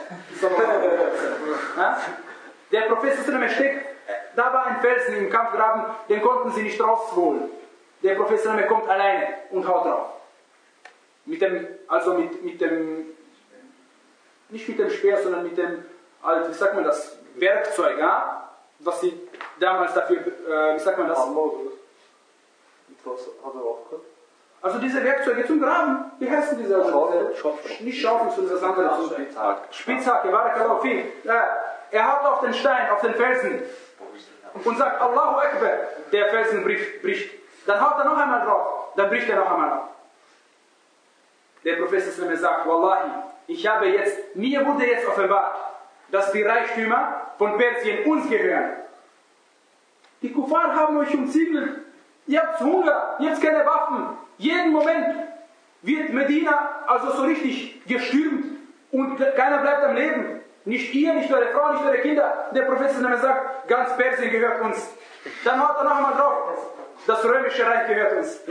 Ja? Der Prophet steckt, da war ein Felsen im Kampfgraben, den konnten sie nicht rausholen. Der Prophet kommt alleine und haut drauf. Mit dem, also mit, mit dem, nicht mit dem Speer, sondern mit dem, wie sagt man das, Werkzeug, ja? Was sie damals dafür, äh, wie sagt man das?
Mit was hat er aufgehört?
Also diese Werkzeuge zum Graben, wie heißen diese?
Schaufel, Schaufel.
Nicht Schaufel, sondern das andere. Spitzhacke. Spitzhacke, Barakallahu fi. Er haut auf den Stein, auf den Felsen und sagt Allahu Akbar, der Felsen bricht, bricht. Dann haut er noch einmal drauf, dann bricht er noch einmal ab. Der Prophet sagt, Wallahi, ich habe jetzt, mir wurde jetzt offenbart, dass die Reichtümer von Persien uns gehören. Die Kuffar haben euch umzingelt, ihr habt Hunger, ihr habt keine Waffen. Jeden Moment wird Medina also so richtig gestürmt und keiner bleibt am Leben. Nicht ihr, nicht eure Frau, nicht eure Kinder. Der Prophet sagt, ganz Persien gehört uns. Dann haut er noch einmal drauf, das römische Reich gehört uns.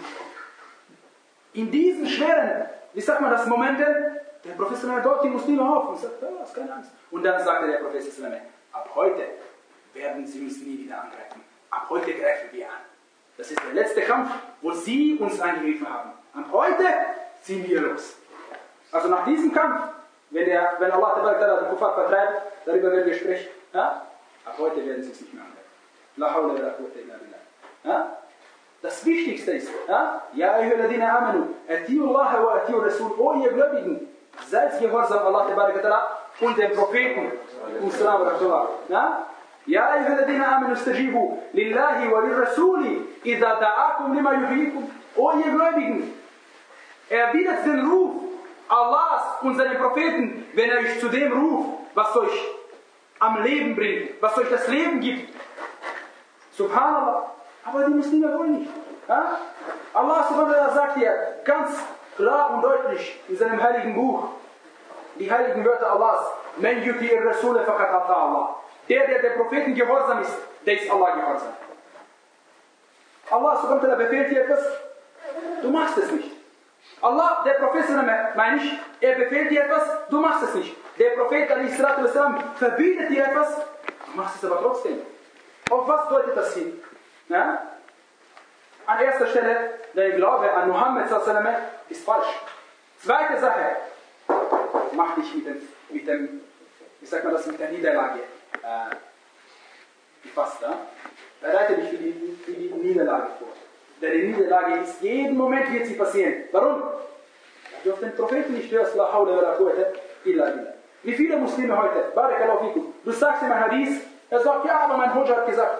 In diesen schweren, wie sagt man das, Momenten, der Prophet dort die Muslime auf und sagt, oh, hast keine Angst. Und dann sagte der Prophet, ab heute werden sie uns nie wieder angreifen. Ab heute greifen wir an. Das ist der letzte Kampf, wo sie uns angegriffen haben. Ab heute ziehen wir los. Also nach diesem Kampf, wenn, der, wenn Allah den Kuffar vertreibt, darüber werden wir sprechen. Ja? Ab heute werden sie uns nicht mehr angreifen. La hawla wa la quwwata illa billah. Ja? Das Wichtigste ist, ja, Ja ayyuhalladhina amanu, atiu Allah wa atiu Rasul, o ihr Gläubigen, seid gehorsam Allah und dem Propheten. Ja? Ja ayyuhalladhina amanu istajibu lillahi wa lirrasuli idha da'akum lima yuhyikum, o ihr Gläubigen, erwidert den Ruf Allahs und seinen Propheten, wenn er euch zu dem ruft, was euch am Leben bringt, was euch das Leben gibt. Subhanallah. Aber die Muslime wollen nicht. Ja? Allah subhanahu wa ta'ala sagt hier ganz klar und deutlich in seinem heiligen Buch, die heiligen Wörter Allahs, Men yuti ar-Rasule faqad ata Allah. Der, der der Propheten gehorsam ist, der ist Allah gehorsam. Allah subhanahu wa ta'ala befehlt dir etwas, du machst es nicht. Allah, der Prophet, meine ich, er befehlt dir etwas, du machst es nicht. Der Prophet verbietet dir etwas, du machst es aber trotzdem. Auf was deutet das hin? Ja? An erster Stelle, dein Glaube an Muhammad ist falsch. Zweite Sache, mach dich mit dem, mit dem, wie sagt man das, mit der Niederlage äh, gefasst. Ja? Bereite dich für die, für die Niederlage vor. Denn die Niederlage ist, jeden Moment wird sie passieren. Warum? Weil du auf den Propheten nicht hörst, la hawla wa la quwwata illa billah. Wie viele Muslime heute, barakallahu fikum, du sagst ihm ein Hadith, er sagt, ja, aber mein Hujja hat gesagt.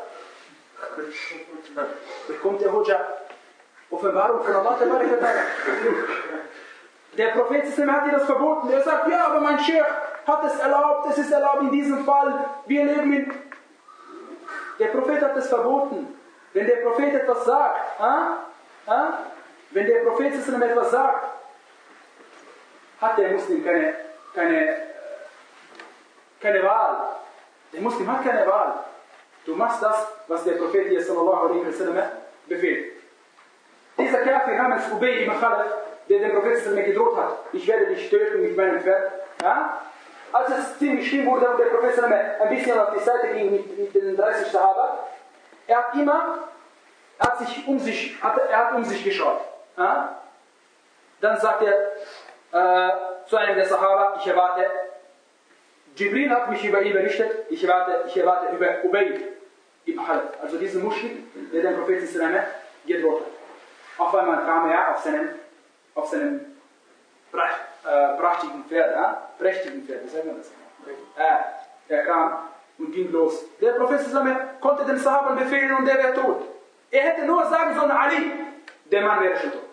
Bekommt der Hujja Offenbarung von Allah, der Prophet hat dir das verboten. Er sagt, ja, aber mein Sheikh hat es erlaubt, es ist erlaubt in diesem Fall, wir leben in... Der Prophet hat es verboten. Wenn der Prophet etwas sagt, äh, äh, wenn der Prophet etwas sagt, hat der Muslim keine, keine, keine Wahl. Der Muslim hat keine Wahl. Du machst das, was der Prophet hier sallallahu alaihi wasallam befehlt. Dieser Kafir namens Ubay ibn Khalaf, der den Prophet gedroht hat, ich werde dich töten mit meinem Pferd. Ja? Als es ziemlich schlimm wurde und der Prophet ein bisschen auf die Seite ging mit, mit den dreißig Sahaba, er hat immer, er hat sich um sich, hat, er hat um sich geschaut. Ja? Dann sagt er äh, zu einem der Sahaba, ich erwarte, Jibril hat mich über ihn berichtet, ich erwarte, ich erwarte über Ubay ibn Khalaf, also diesen Muschrik, der den Propheten gedroht hat. Auf einmal kam er auf seinem, auf seinem Pracht, äh, prachtigen Pferd, äh, prächtigen Pferd, wie sagt man das? Äh, er kam und ging los. Der Prophet konnte den Sahaben befehlen und der wäre tot. Er hätte nur sagen sollen, Ali, der Mann wäre schon tot.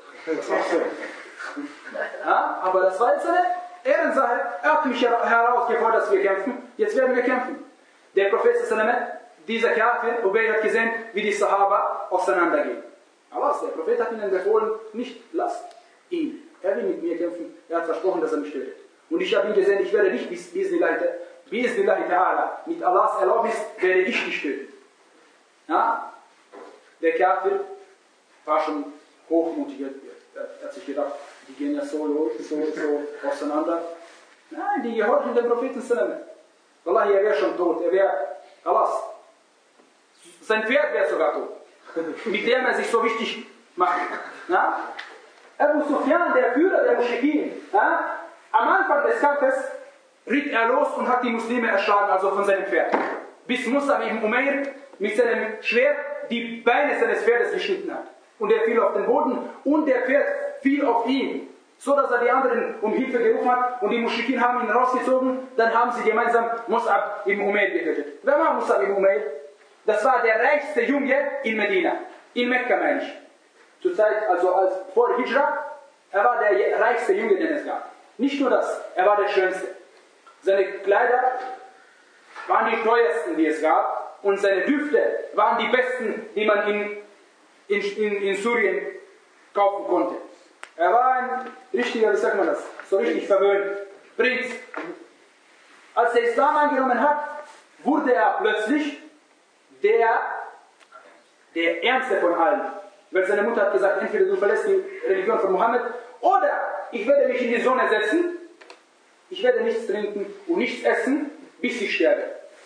Ja, aber das war jetzt eine Ehrensache. Er hat mich herausgefordert, dass wir kämpfen. Jetzt werden wir kämpfen. Der Prophet, dieser Kafir, Ubay hat gesehen, wie die Sahaba auseinandergehen. Aber der Prophet hat ihnen befohlen, nicht, lasst ihn. Er will mit mir kämpfen. Er hat versprochen, dass er mich tötet. Und ich habe ihn gesehen, ich werde nicht bis Bismillah ta'ala, mit Allahs Erlaubnis werde ich dich töten. Ja? Der Kafir war schon hochmutig. Er hat sich gedacht, die gehen ja so, so, so auseinander. Nein, die gehorchen dem Propheten. Wallahi, er wäre schon tot. Er wäre, Allahs. Sein Pferd wäre sogar tot. Mit dem er sich so wichtig macht. Ja? Abu Sufyan, der Führer der Muschrikin, ja? Am Anfang des Kampfes ritt er los und hat die Muslime erschlagen, also von seinem Pferd. Bis Mus'ab ibn Umair mit seinem Schwert die Beine seines Pferdes geschnitten hat. Und er fiel auf den Boden und der Pferd fiel auf ihn, so dass er die anderen um Hilfe gerufen hat und die Muschrikin haben ihn rausgezogen, dann haben sie gemeinsam Mus'ab ibn Umair getötet. Wer war Mus'ab ibn Umair? Das war der reichste Junge in Medina, in Mekka meine ich. Zur Zeit, also als vor Hijra, er war der reichste Junge, den es gab. Nicht nur das, er war der Schönste. Seine Kleider waren die teuersten, die es gab, und seine Düfte waren die besten, die man in, in, in, in Syrien kaufen konnte. Er war ein richtiger, wie sagt man das, so richtig verwöhnt, Prinz. Als der Islam angenommen hat, wurde er plötzlich der, der Ärmste von allen. Weil seine Mutter hat gesagt, entweder du verlässt die Religion von Mohammed oder ich werde mich in die Sonne setzen, ich werde nichts trinken und nichts essen, bis ich sterbe.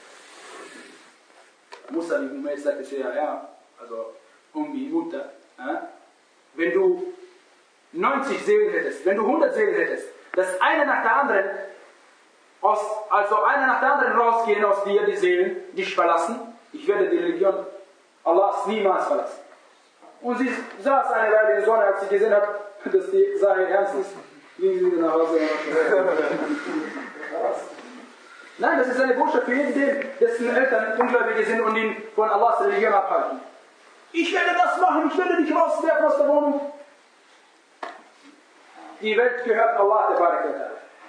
Musa ibn Umair sagte zu ihr, ja, also Ummi, Mutter, ja, wenn du neunzig Seelen hättest, wenn du hundert Seelen hättest, dass eine nach der anderen, aus, also eine nach der anderen rausgehen aus dir, die Seelen, dich verlassen, ich werde die Religion Allahs niemals verlassen. Und sie saß eine Weile in der Sonne, als sie gesehen hat, dass die Sache ernst ist, ging sie wieder nach Hause. Nein, das ist eine Botschaft für jeden, dessen Eltern Ungläubige sind und ihn von Allahs Religion abhalten. Ich werde das machen, ich werde dich rauswerfen aus der Wohnung. Die Welt gehört Allah, der Barakatah.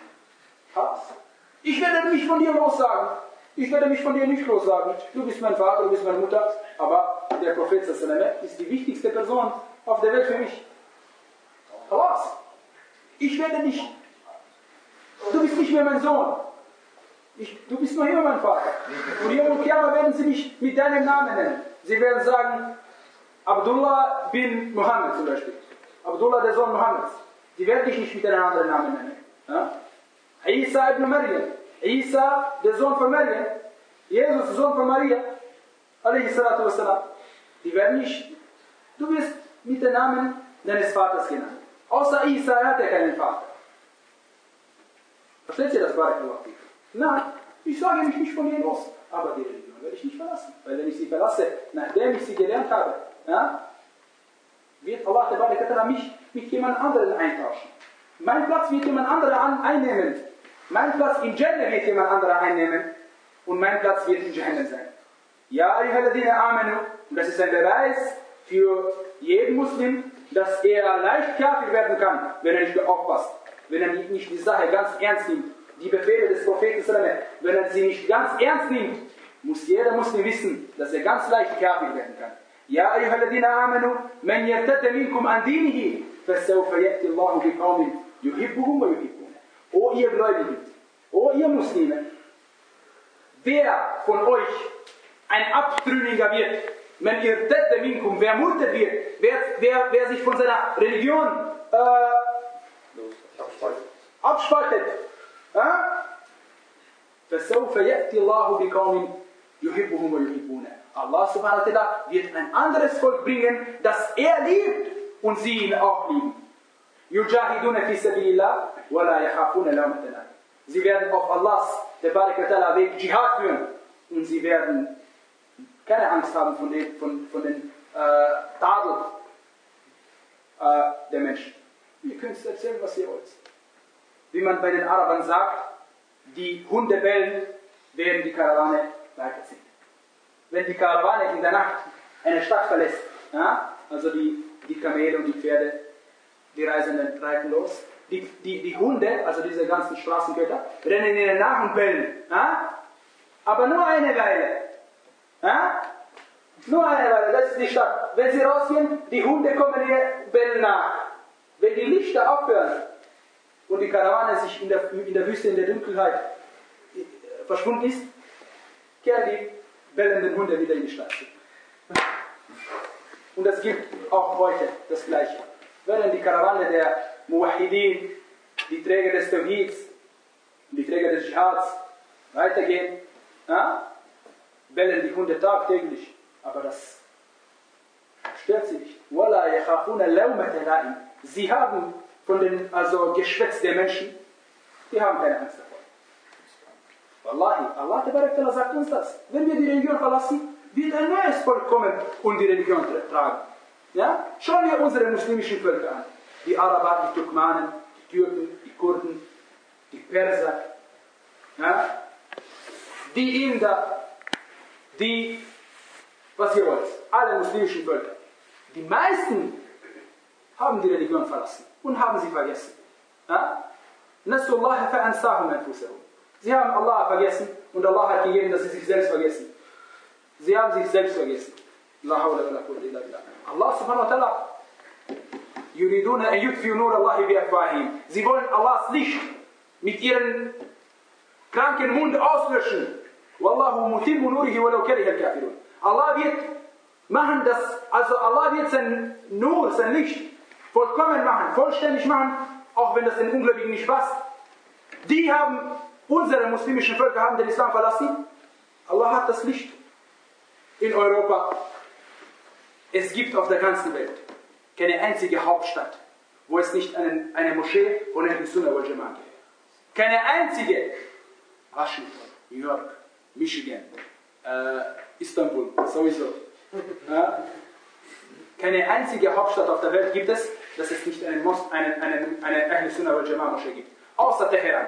Ich werde mich von dir lossagen. Ich werde mich von dir nicht lossagen. Du bist mein Vater, du bist meine Mutter, aber der Prophet ist die wichtigste Person auf der Welt für mich. Allah. Ich werde nicht. Du bist nicht mehr mein Sohn. Ich, du bist noch immer mein Vater. Und Yom al-Qiyamah werden sie mich mit deinem Namen nennen. Sie werden sagen, Abdullah bin Muhammad zum Beispiel. Abdullah, der Sohn Muhammads. Die werden dich nicht mit einem anderen Namen nennen. Ja? Isa ibn Maryam. Isa, der Sohn von Maryam. Jesus, der Sohn von Maria. Alayhi salatu wassalam. Die werden nicht. Du wirst mit dem Namen deines Vaters genannt. Außer Isa hat er keinen Vater. Versteht ihr das, Barakallah? Nein, ich sage mich nicht von ihr los. Aber die Religion werde ich nicht verlassen. Weil wenn ich sie verlasse, nachdem ich sie gelernt habe, ja, wird Allah mich mit jemand anderen eintauschen. Mein Platz wird jemand anderer einnehmen. Mein Platz in Jannah wird jemand anderer einnehmen. Und mein Platz wird in Jahannam sein. Ja, ayyuhalladhina amanu. Und das ist ein Beweis für jeden Muslim, dass er leicht Kafir werden kann, wenn er nicht aufpasst. Wenn er nicht die Sache ganz ernst nimmt. Die Befehle des Propheten, wenn er sie nicht ganz ernst nimmt, muss jeder Muslim wissen, dass er ganz leicht Kafir werden kann. Ja, ayyuhalladhina amanu, man yartadda minkum an dinihi, fasawfa ya'ti Allahu biqawmin yuhibbuhum wa yuhibbuna. O ihr Gläubigen, o ihr Muslime, wer von euch ein Abtrünniger wird, man yartadda minkum, wer murtad wird, wer, wer, wer sich von seiner Religion äh, abspaltet, فسوف يأتي الله بقوم يحبهم ويحبونه. Allah subhanahu wa ta'ala wird ein anderes Volk bringen, das er liebt und sie ihn auch lieben. يجاهدون في سبيل الله ولا يخافون لومة لائم. Sie werden auf Allahs Tabarak wa Ta'ala Weg Jihad führen und sie werden keine Angst haben von den, von, von den äh, Tadel äh, der Menschen. Ihr könnt erzählen, was ihr wollt. Wie man bei den Arabern sagt, die Hunde bellen, während die Karawane weiterzieht. Wenn die Karawane in der Nacht eine Stadt verlässt, ja, also die, die Kamele und die Pferde, die Reisenden reiten los, die, die, die Hunde, also diese ganzen Straßenköter, rennen ihnen nach und bellen. Ja, aber nur eine Weile. Ja, nur eine Weile, das ist die Stadt. Wenn sie rausgehen, die Hunde kommen ihr bellen nach. Wenn die Lichter aufhören, und die Karawane sich in der, in der Wüste, in der Dunkelheit verschwunden ist, kehren die bellenden Hunde wieder in die Stadt. Und das gibt auch heute das Gleiche. Während die Karawane der Muwahhidin, die Träger des Tawhids, die Träger des Jihads weitergehen, ja, bellen die Hunde tagtäglich. Aber das stört sie nicht. وَلَا يَخَافُونَ لَوْمَةَ لَائِمٍ. Sie haben von den also Geschwätz der Menschen, die haben keine Angst davor. Wallahi, Allah Tabarak Ta'ala sagt uns das. Wenn wir die Religion verlassen, wird ein neues Volk kommen und die Religion tragen. Ja? Schauen wir unsere muslimischen Völker an. Die Araber, die Turkmanen, die Türken, die Kurden, die Perser, ja? Die Inder, die, was ihr wollt, alle muslimischen Völker. Die meisten haben die Religion verlassen und haben sie vergessen. Nasullaha fa'ansahum anfusahum. Sie haben Allah vergessen und Allah hat gegeben, dass sie sich selbst vergessen. Sie haben sich selbst vergessen. La hawla wa la quwwata illa billah. Allah subhanahu wa ta'ala yuriduna an yutfi'u nur Allah bi afwahihim. Sie wollen Allahs Licht mit ihren kranken Mund auslöschen. Wallahu mutimmu nurihi walau kariha al-kafirun. Allah wird machen das, also Allah wird sein Nur, sein Licht vollkommen machen, vollständig machen, auch wenn das den Ungläubigen nicht passt. Die haben, unsere muslimischen Völker haben den Islam verlassen. Allah hat das Licht in Europa. Es gibt auf der ganzen Welt keine einzige Hauptstadt, wo es nicht einen, eine Moschee von Ahl Sunnah wal Jama'ah gibt. Keine einzige. Washington, New York, Michigan, äh, Istanbul, sowieso. Ja? Keine einzige Hauptstadt auf der Welt gibt es, dass es nicht eine, eine, eine, eine Ahl Sunnah wal Jama'ah Moschee gibt. Außer Teheran.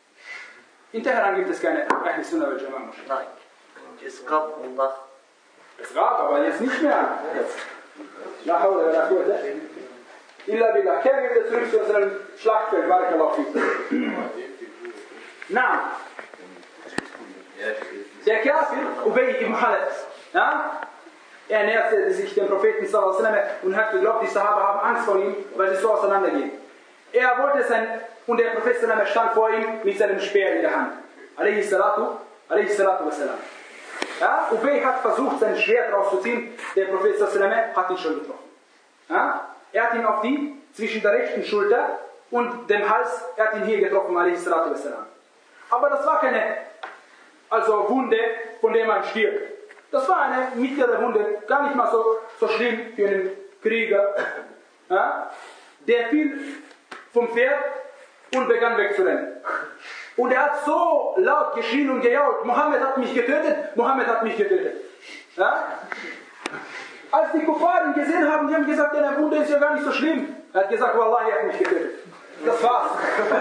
In Teheran gibt es keine Ahl Sunnah wal Jama'ah Moschee.
Nein. Es gab Allah.
Es gab, aber jetzt nicht mehr. La hawla wa la quwwata illa billah. Kehren wir wieder zurück zu unserem Schlachtfeld. Barakallahu fikum. Na. Der Kafir, Ubay ibn Khalid, ja? Er näherte sich dem Propheten sallallahu alaihi wasallam und hat geglaubt, die Sahaba haben Angst vor ihm, weil sie so auseinandergehen. Er wollte sein, und der Prophet sallallahu alaihi wasallam stand vor ihm mit seinem Speer in der Hand. alaihi salatu, alaihi salatu wassalam. Ja, Ubay hat versucht, sein Schwert rauszuziehen, der Prophet sallallahu alaihi wasallam hat ihn schon getroffen. Ja, er hat ihn auf die, zwischen der rechten Schulter und dem Hals, er hat ihn hier getroffen, alaihi salatu wassalam. Aber das war keine also Wunde, von der man stirbt. Das war eine mittlere Wunde, gar nicht mal so, so schlimm für einen Krieger. Ja? Der fiel vom Pferd und begann wegzurennen. Und er hat so laut geschrien und gejault, Mohammed hat mich getötet, Mohammed hat mich getötet. Ja? Als die Kuffar ihn gesehen haben, die haben gesagt, deine Wunde ist ja gar nicht so schlimm. Er hat gesagt, Wallahi, er hat mich getötet. Das war's.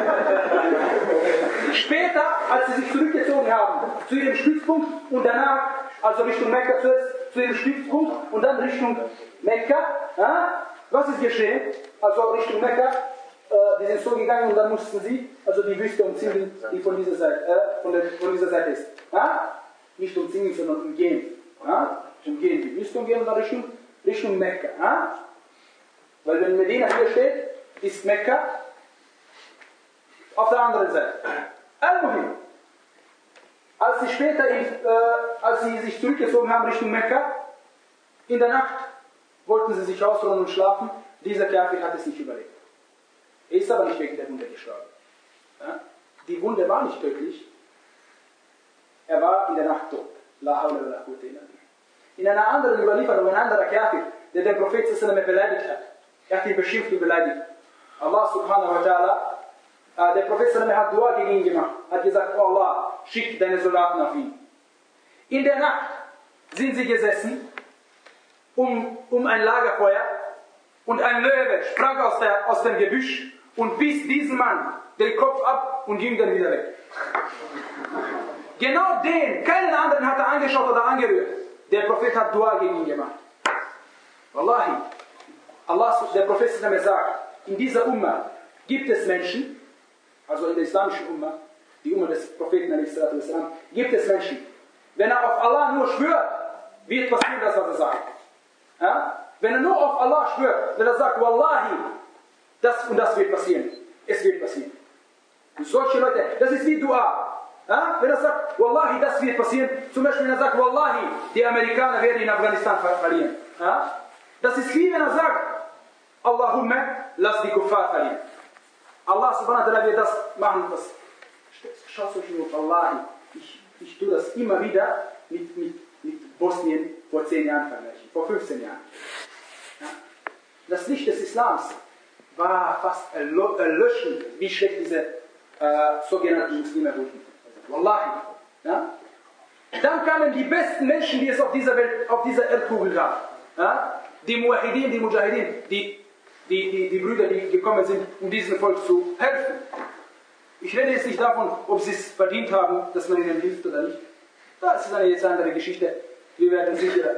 Später, als sie sich zurückgezogen haben zu ihrem Stützpunkt und danach, also Richtung Mekka zuerst, zu ihrem Stützpunkt und dann Richtung Mekka, ja, was ist geschehen? Also Richtung Mekka, äh, die sind so gegangen und dann mussten sie, also die Wüste umzingeln, die von dieser Seite, äh, von, der, von dieser Seite ist. Ja? Nicht umzingeln, sondern umgehen. Ja? Umgehen, die Wüste umgehen und dann Richtung, Richtung Mekka. Ja? Weil wenn Medina hier steht, ist Mekka auf der anderen Seite. Al-Muhim. Als sie später, in, äh, als sie sich zurückgezogen haben Richtung Mekka, in der Nacht wollten sie sich ausruhen und schlafen. Dieser Kafir hat es nicht überlebt. Er ist aber nicht wegen der Wunde gestorben. Ja? Die Wunde war nicht tödlich. Er war in der Nacht tot. La hawla wa la quwwata illa billah. In einer anderen Überlieferung, ein anderer Kafir, der den Prophet sallallahu alaihi wasallam beleidigt hat. Er hat ihn beschimpft und beleidigt. Allah subhanahu wa ta'ala, der Prophet sallallahu alaihi wasallam hat Dua gegen ihn gemacht. Hat gesagt, oh Allah, schick deine Soldaten auf ihn. In der Nacht sind sie gesessen um, um ein Lagerfeuer und ein Löwe sprang aus, der, aus dem Gebüsch und biss diesen Mann den Kopf ab und ging dann wieder weg. Genau den, keinen anderen hat er angeschaut oder angerührt. Der Prophet hat Dua gegen ihn gemacht. Wallahi, Allah, der Prophet sagt, in dieser Umma gibt es Menschen, also in der islamischen Umma, die Umma des Propheten, gibt es Menschen, wenn er auf Allah nur schwört, wird passieren das, was er sagt. Ja? Wenn er nur auf Allah schwört, wenn er sagt, Wallahi, das und das wird passieren, es wird passieren. Und solche Leute, das ist wie Dua. Ja? Wenn er sagt, Wallahi, das wird passieren, zum Beispiel wenn er sagt, Wallahi, die Amerikaner werden in Afghanistan verlieren. Ja? Das ist wie wenn er sagt, Allahumma, lass die Kuffar verlieren. Allah subhanahu wa ta'ala wird das machen, was schaut euch nur auf Allah, ich, ich tue das immer wieder mit, mit, mit Bosnien vor zehn Jahren vergleichen, vor fünfzehn Jahren. Ja? Das Licht des Islams war fast erlöschend, wie schlecht diese äh, sogenannten Muslime wurden. Wallahi. Ja? Dann kamen die besten Menschen, die es auf dieser Welt, auf dieser Erdkugel gab. Ja? Die Muwahidin, die Mujahidin, die Die, die, die Brüder, die gekommen sind, um diesem Volk zu helfen. Ich rede jetzt nicht davon, ob sie es verdient haben, dass man ihnen hilft oder nicht. Das ist eine jetzt andere Geschichte. Wir werden sicher...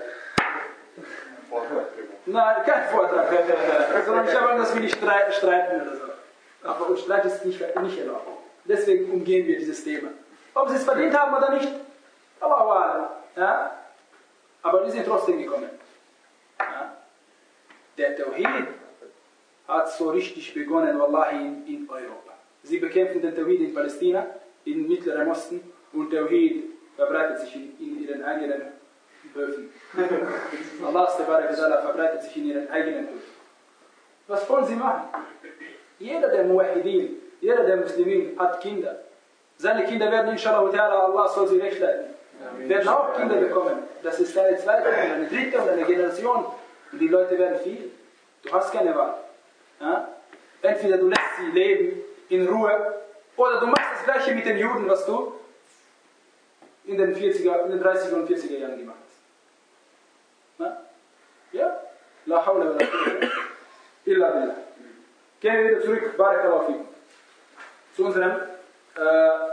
Nein, kein Vortrag. Sondern ich habe, dass wir nicht streiten oder so. Aber uns Streit ist nicht, nicht erlaubt. Deswegen umgehen wir dieses Thema. Ob sie es verdient haben oder nicht, aber ja? Aber die sind trotzdem gekommen. Ja? Der Tawhid hat so richtig begonnen, Wallahi, in, in Europa. Sie bekämpfen den Tawhid in Palästina, in Mittleren Osten, und Tawhid verbreitet sich in, in ihren eigenen Höfen. Allah verbreitet sich in ihren eigenen Höfen. Was wollen sie machen? Jeder der Muwahidin, jeder der Muslimin hat Kinder. Seine Kinder werden, inshallah, Allah soll sie recht leiten. Werden auch Kinder bekommen. Das ist eine zweite, eine dritte und eine Generation. Und die Leute werden viel. Du hast keine Wahl. Ja? Entweder du lässt sie leben in Ruhe, oder du machst das Gleiche mit den Juden, was du in den, vierziger, in den dreißiger und vierziger Jahren gemacht hast. Ja? Ja? La hawla wa la quwwata illa billah. Gehen wir wieder zurück, Barakallahu fikum, zu unserem äh,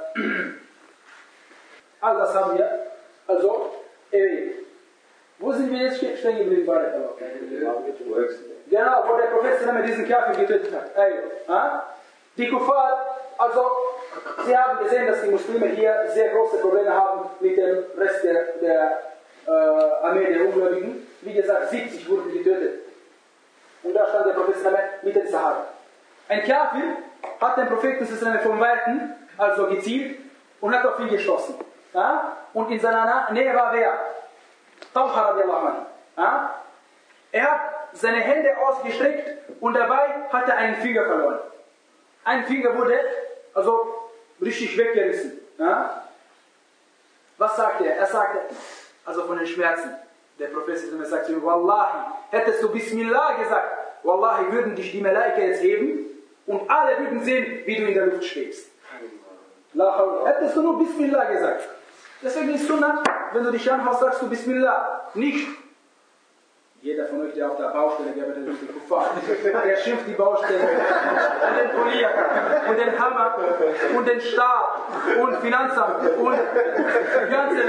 all das haben wir, also erwähnt. Wo sind wir jetzt stehen geblieben, Barakallahu fikum? Genau, wo der Prophet diesen Kafir getötet hat. Also, die Kuffar, also, sie haben gesehen, dass die Muslime hier sehr große Probleme haben mit dem Rest der, der äh, Armee der Ungläubigen. Wie gesagt, siebzig wurden getötet. Und da stand der Prophet mit den Sahaba. Ein Kafir hat den Propheten von Weitem, also gezielt, und hat auf ihn geschossen. Ja? Und in seiner Nähe war wer? Talha radiallahu anhu. Ja? Er hat seine Hände ausgestreckt und dabei hat er einen Finger verloren. Ein Finger wurde also richtig weggerissen. Ja? Was sagt er? Er sagte, also von den Schmerzen. Der Prophet sagt zu ihm, Wallahi, hättest du Bismillah gesagt, Wallahi, würden dich die Malaika jetzt heben und alle würden sehen, wie du in der Luft schwebst. Hättest du nur Bismillah gesagt. Deswegen ist Sunnah, wenn du dich anhast, sagst du Bismillah. Nicht jeder von euch, der auf der Baustelle gearbeitet hat, ist Kuffar. Der schimpft die Baustelle und den Polierker und den Hammer und den Stab und Finanzamt und die ganze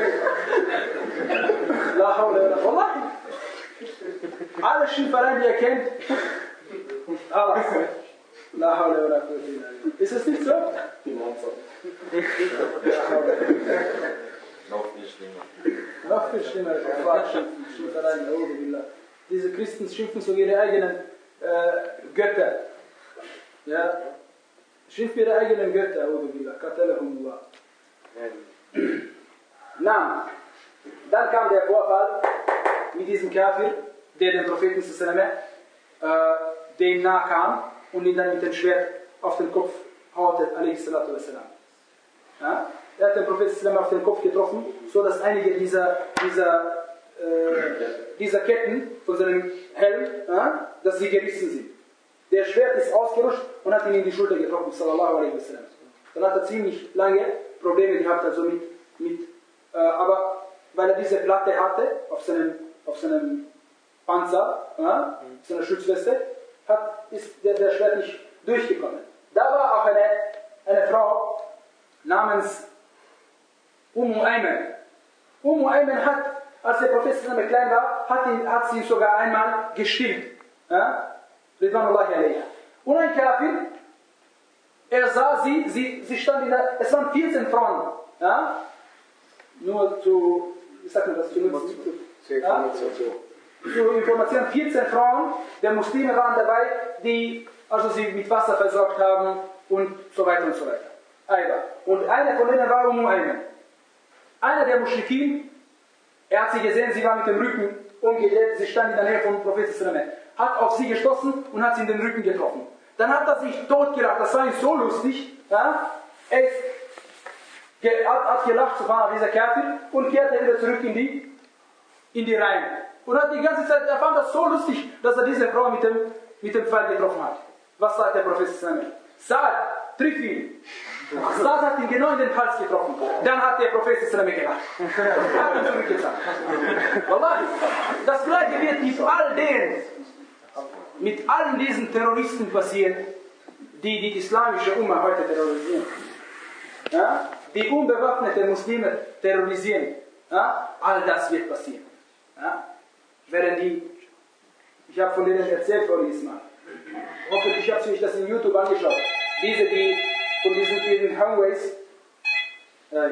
La hawla wa la Wallahi. Alle Schimpfereien, die er kennt, alles. La hawla wa la quwwata illa billah. Ist es nicht so?
Noch viel schlimmer.
Noch viel schlimmer. Schimpfereien, A'udhu billah. Diese Christen schimpfen so ihre eigenen äh, Götter. Ja? Schimpfen ihre eigenen Götter, A'udhu billah. Qatalahumullah. Na, dann kam der Vorfall mit diesem Kafir, der den Propheten äh, dem nahe kam und ihn dann mit dem Schwert auf den Kopf haute, alaihi salatu wassalam. Ja? Er hat den Propheten auf den Kopf getroffen, so dass einige dieser, dieser, äh, dieser Ketten von seinem Helm, ja, dass sie gerissen sind. Der Schwert ist ausgerutscht und hat ihn in die Schulter getroffen, sallallahu alaihi wasallam. Dann hat er ziemlich lange Probleme gehabt, also mit, mit äh, aber weil er diese Platte hatte auf seinem, auf seinem Panzer, ja, seiner Schutzweste, hat, ist der, der Schwert nicht durchgekommen. Da war auch eine, eine Frau namens Ummu Ayman. Ummu Ayman hat, als der Prophet klein war, hat, ihn, hat sie sogar einmal gestillt. Ja? Und ein Kafir, er sah sie, sie, sie stand in der, es waren vierzehn Frauen. Ja? Nur zu, wie sagt man das, zu nutzen? Ja? Zur Information, vierzehn Frauen der Muslime waren dabei, die also sie mit Wasser versorgt haben und so weiter und so weiter. Und einer von denen war Ummu Ayman. Einer der Muschrikin, er hat sie gesehen, sie war mit dem Rücken umgedreht, sie stand in der Nähe vom Propheten, hat auf sie gestoßen und hat sie in den Rücken getroffen. Dann hat er sich totgelacht, das war ihm so lustig, ja? Er ist, ge, hat, hat gelacht, so war dieser Kafir, und kehrte wieder zurück in die, in die Reihen. Und hat die ganze Zeit, er fand das so lustig, dass er diese Frau mit dem, mit dem Pfeil getroffen hat. Was sagt der Prophet? Sa'ad, triff ihn. Sa'ad hat ihn genau in den Hals getroffen. Dann hat der Prophet gelacht. Er hat ihn zurückgezogen. Das gleiche wird mit all den, mit allen diesen Terroristen passieren, die die islamische Umma heute terrorisieren. Ja? Die unbewaffnete Muslime terrorisieren. Ja? All das wird passieren. Ja? Während die, ich habe von denen erzählt voriges Mal. Hoffentlich habt ihr euch das in YouTube angeschaut. Diese, die von diesen vielen Highways. Äh,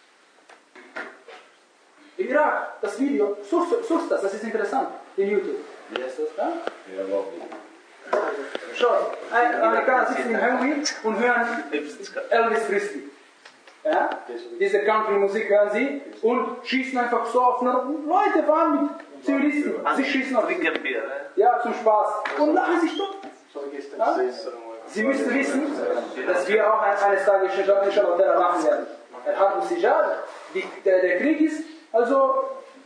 Im Irak, das Video, suchst das, das ist interessant, in YouTube.
Wie heißt das?
Ja?
Ja, wow.
Schau, ein Amerikaner sitzt im Highway und hören Elvis Presley. Ja? Diese Country-Musik hören sie und schießen einfach so auf Leute, fahren mit Zivilisten. Sie schießen auf sie. Ja, zum Spaß. Und lachen sich tot. Ja? Sie müssen wissen, dass wir auch eines Tages inshallah machen werden. Er hat uns der, der Krieg ist, also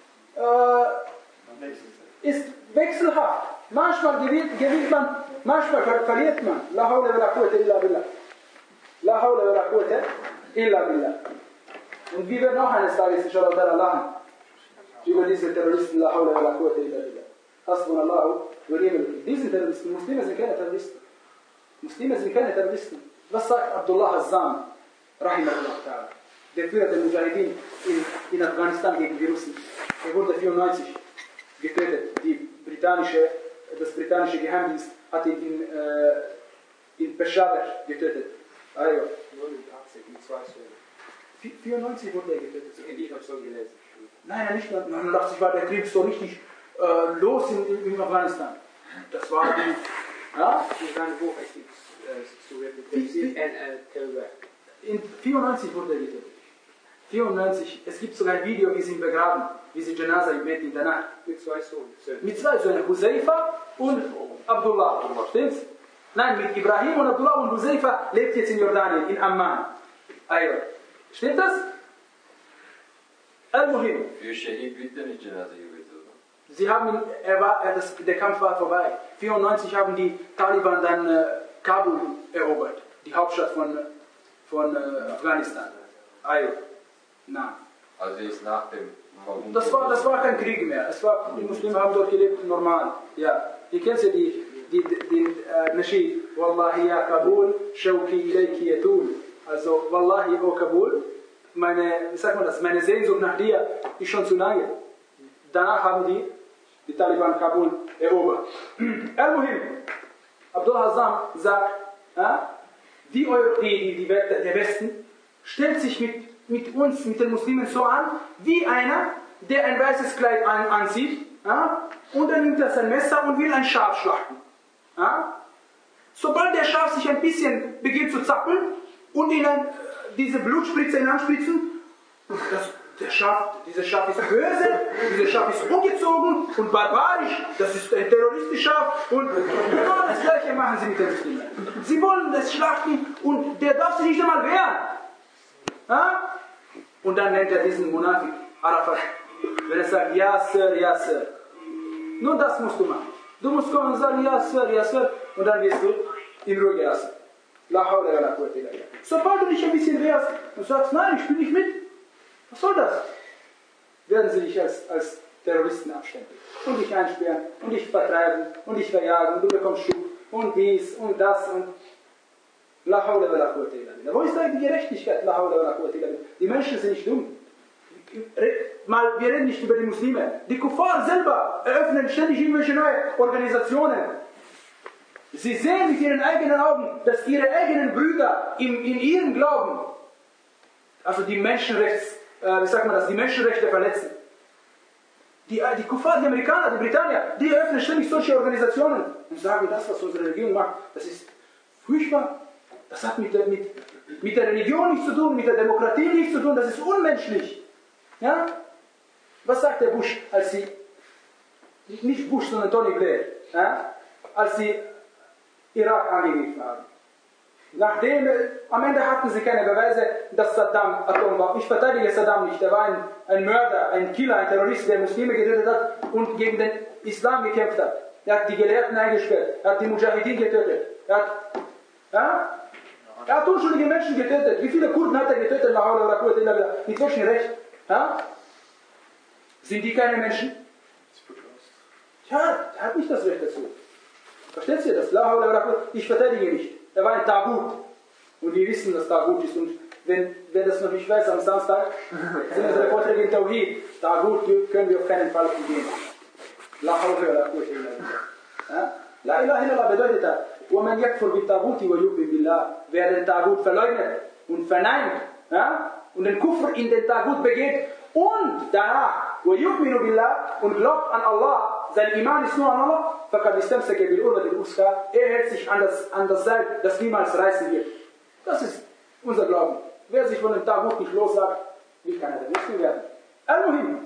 äh, ist wechselhaft. Manchmal gewinnt, gewinnt man, manchmal verliert man. La hawla wa la quwwata illa billah. La hawla wa la quwwata illa billah. Und wir werden auch eines Tages inshallah lachen über diese Terroristen. La hawla wa la quwwata illa billah. Hasbunallahu wa ni'mal wakeel. Diese Terroristen, Muslime sind keine Terroristen. Muslime sind keine Terroristen. Was sagt Abdullah Azzam, rahimahullah ta'ala, der Führer der Mujahideen in, in Afghanistan gegen die Russen? Er wurde neunzehnhundertvierundneunzig getötet. Die britannische, das britannische Geheimdienst hat ihn in, äh, in Peshawar getötet. Also, vierundneunzig wurde er getötet.
Ich habe so gelesen.
Nein, nicht neunundachtzig war der Krieg so richtig äh, los in, in, in Afghanistan. Das war die. Ja?
In seinem Buch es gibt so repetitiv N L Telegraph.
in vierundneunzig wurde er getötet. vierundneunzig, es gibt sogar ein Video, wie sie ihn begraben, wie sie Janaza im Bett in der Nacht.
Mit zwei Söhnen.
Mit zwei Söhnen, Huzaifa und Abdullah. Stimmt's? Nein, mit Ibrahim und Abdullah und Huzaifa lebt jetzt in Jordanien, in Amman. Also, stimmt das? Al-Muhim.
Für Shahid wird er nicht Janaza gebetet, oder?
Sie haben ihn, er war, er, das, der Kampf war vorbei. vierundneunzig haben die Taliban dann äh, Kabul erobert, die Hauptstadt von, von äh, Afghanistan. Also, na.
Also ist nach dem Verbund.
Das war, das war kein Krieg mehr. Es war, die Muslime haben dort gelebt, normal. Ja. Ihr kennt ja die, die, die äh, Naschid. Wallahi ya Kabul, shawki ilayki yatul. Also, Wallahi, o Kabul, meine, wie sagt man das, meine Sehnsucht nach dir ist schon zu lange. Danach haben die, die Taliban Kabul erobert. Al-Muhim, Abdullah Azzam sagt, ja, die, die, die, der Westen stellt sich mit, mit uns, mit den Muslimen so an, wie einer, der ein weißes Kleid an, anzieht, ja, und dann nimmt er sein Messer und will ein Schaf schlachten. Ja. Sobald der Schaf sich ein bisschen beginnt zu zappeln und in ein, diese Blutspritze hineinspritzen, das, der Schaf, dieses Schaf ist böse, dieses Schaf ist ungezogen und barbarisch, das ist ein terroristisches Schaf und genau das Gleiche machen sie mit den Muslimen. Sie wollen das schlachten und der darf sich nicht einmal wehren. Ja? Und dann nennt er diesen Munafik, Arafat, wenn er sagt, ja Sir, ja Sir. Nur das musst du machen. Du musst kommen und sagen, ja Sir, ja Sir, und dann wirst du in Ruhe gelassen. La hawla wa la quwwata illa billah. Sobald du dich ein bisschen wehrst und sagst, nein, ich spiele nicht mit, was soll das? Werden sie dich als, als Terroristen abstempeln und dich einsperren und dich vertreiben und dich verjagen und du bekommst Schub und dies und das und La hawla wa la quwwata illa billah. Wo ist da die Gerechtigkeit? La hawla wa la quwwata illa billah. Die Menschen sind nicht dumm. Mal, wir reden nicht über die Muslime. Die Kuffar selber eröffnen ständig irgendwelche neue Organisationen. Sie sehen mit ihren eigenen Augen, dass ihre eigenen Brüder in, in ihrem Glauben, also die Menschenrechts, äh, wie sagt man das, die Menschenrechte verletzen. Die, die Kuffar, die Amerikaner, die Britannier, die eröffnen ständig solche Organisationen und sagen, das, was unsere Religion macht, das ist furchtbar. Das hat mit der, mit, mit der Religion nichts zu tun, mit der Demokratie nichts zu tun, das ist unmenschlich. Ja? Was sagt der Bush, als sie, nicht Bush, sondern Tony Blair, ja? Als sie Irak angegriffen haben? Nachdem, am Ende hatten sie keine Beweise, dass Saddam Atom war. Ich verteidige Saddam nicht, er war ein, ein Mörder, ein Killer, ein Terrorist, der Muslime getötet hat und gegen den Islam gekämpft hat. Er hat die Gelehrten eingesperrt, er hat die Mujahideen getötet, er hat, ja? Er hat unschuldige Menschen getötet. Wie viele Kurden hat er getötet? Mit welchem Recht? Ja? Sind die keine Menschen? Ja, er hat nicht das Recht dazu. Versteht ihr das? Ich verteidige nicht. Er war ein Tagut. Und wir wissen, dass Tagut ist. Und wenn wer das noch nicht weiß, am Samstag sind unsere Vorträge in Tawhid. Tagut können wir auf keinen Fall umgehen. La ilaha illallah bedeutet das. وَمَنْ يَكْفُرْ بِالْتَاغُوتِ وَيُؤْمِنْ بِاللَّهِ. Wer den Tagut verleugnet und verneint, ja, und den Kufr in den Tagut begeht und danach وَيُؤْمِنُ بِاللَّهِ und glaubt an Allah, sein Iman ist nur an Allah, فَقَدْ اسْتَمْسَكَ بِالْعُرْوَةِ الْوُثْقَى. Er hält sich an das, an das Seil, das niemals reißen wird. Das ist unser Glauben. Wer sich von dem Tagut nicht lossagt, wie kann er der Muslim werden? Al-Muhim.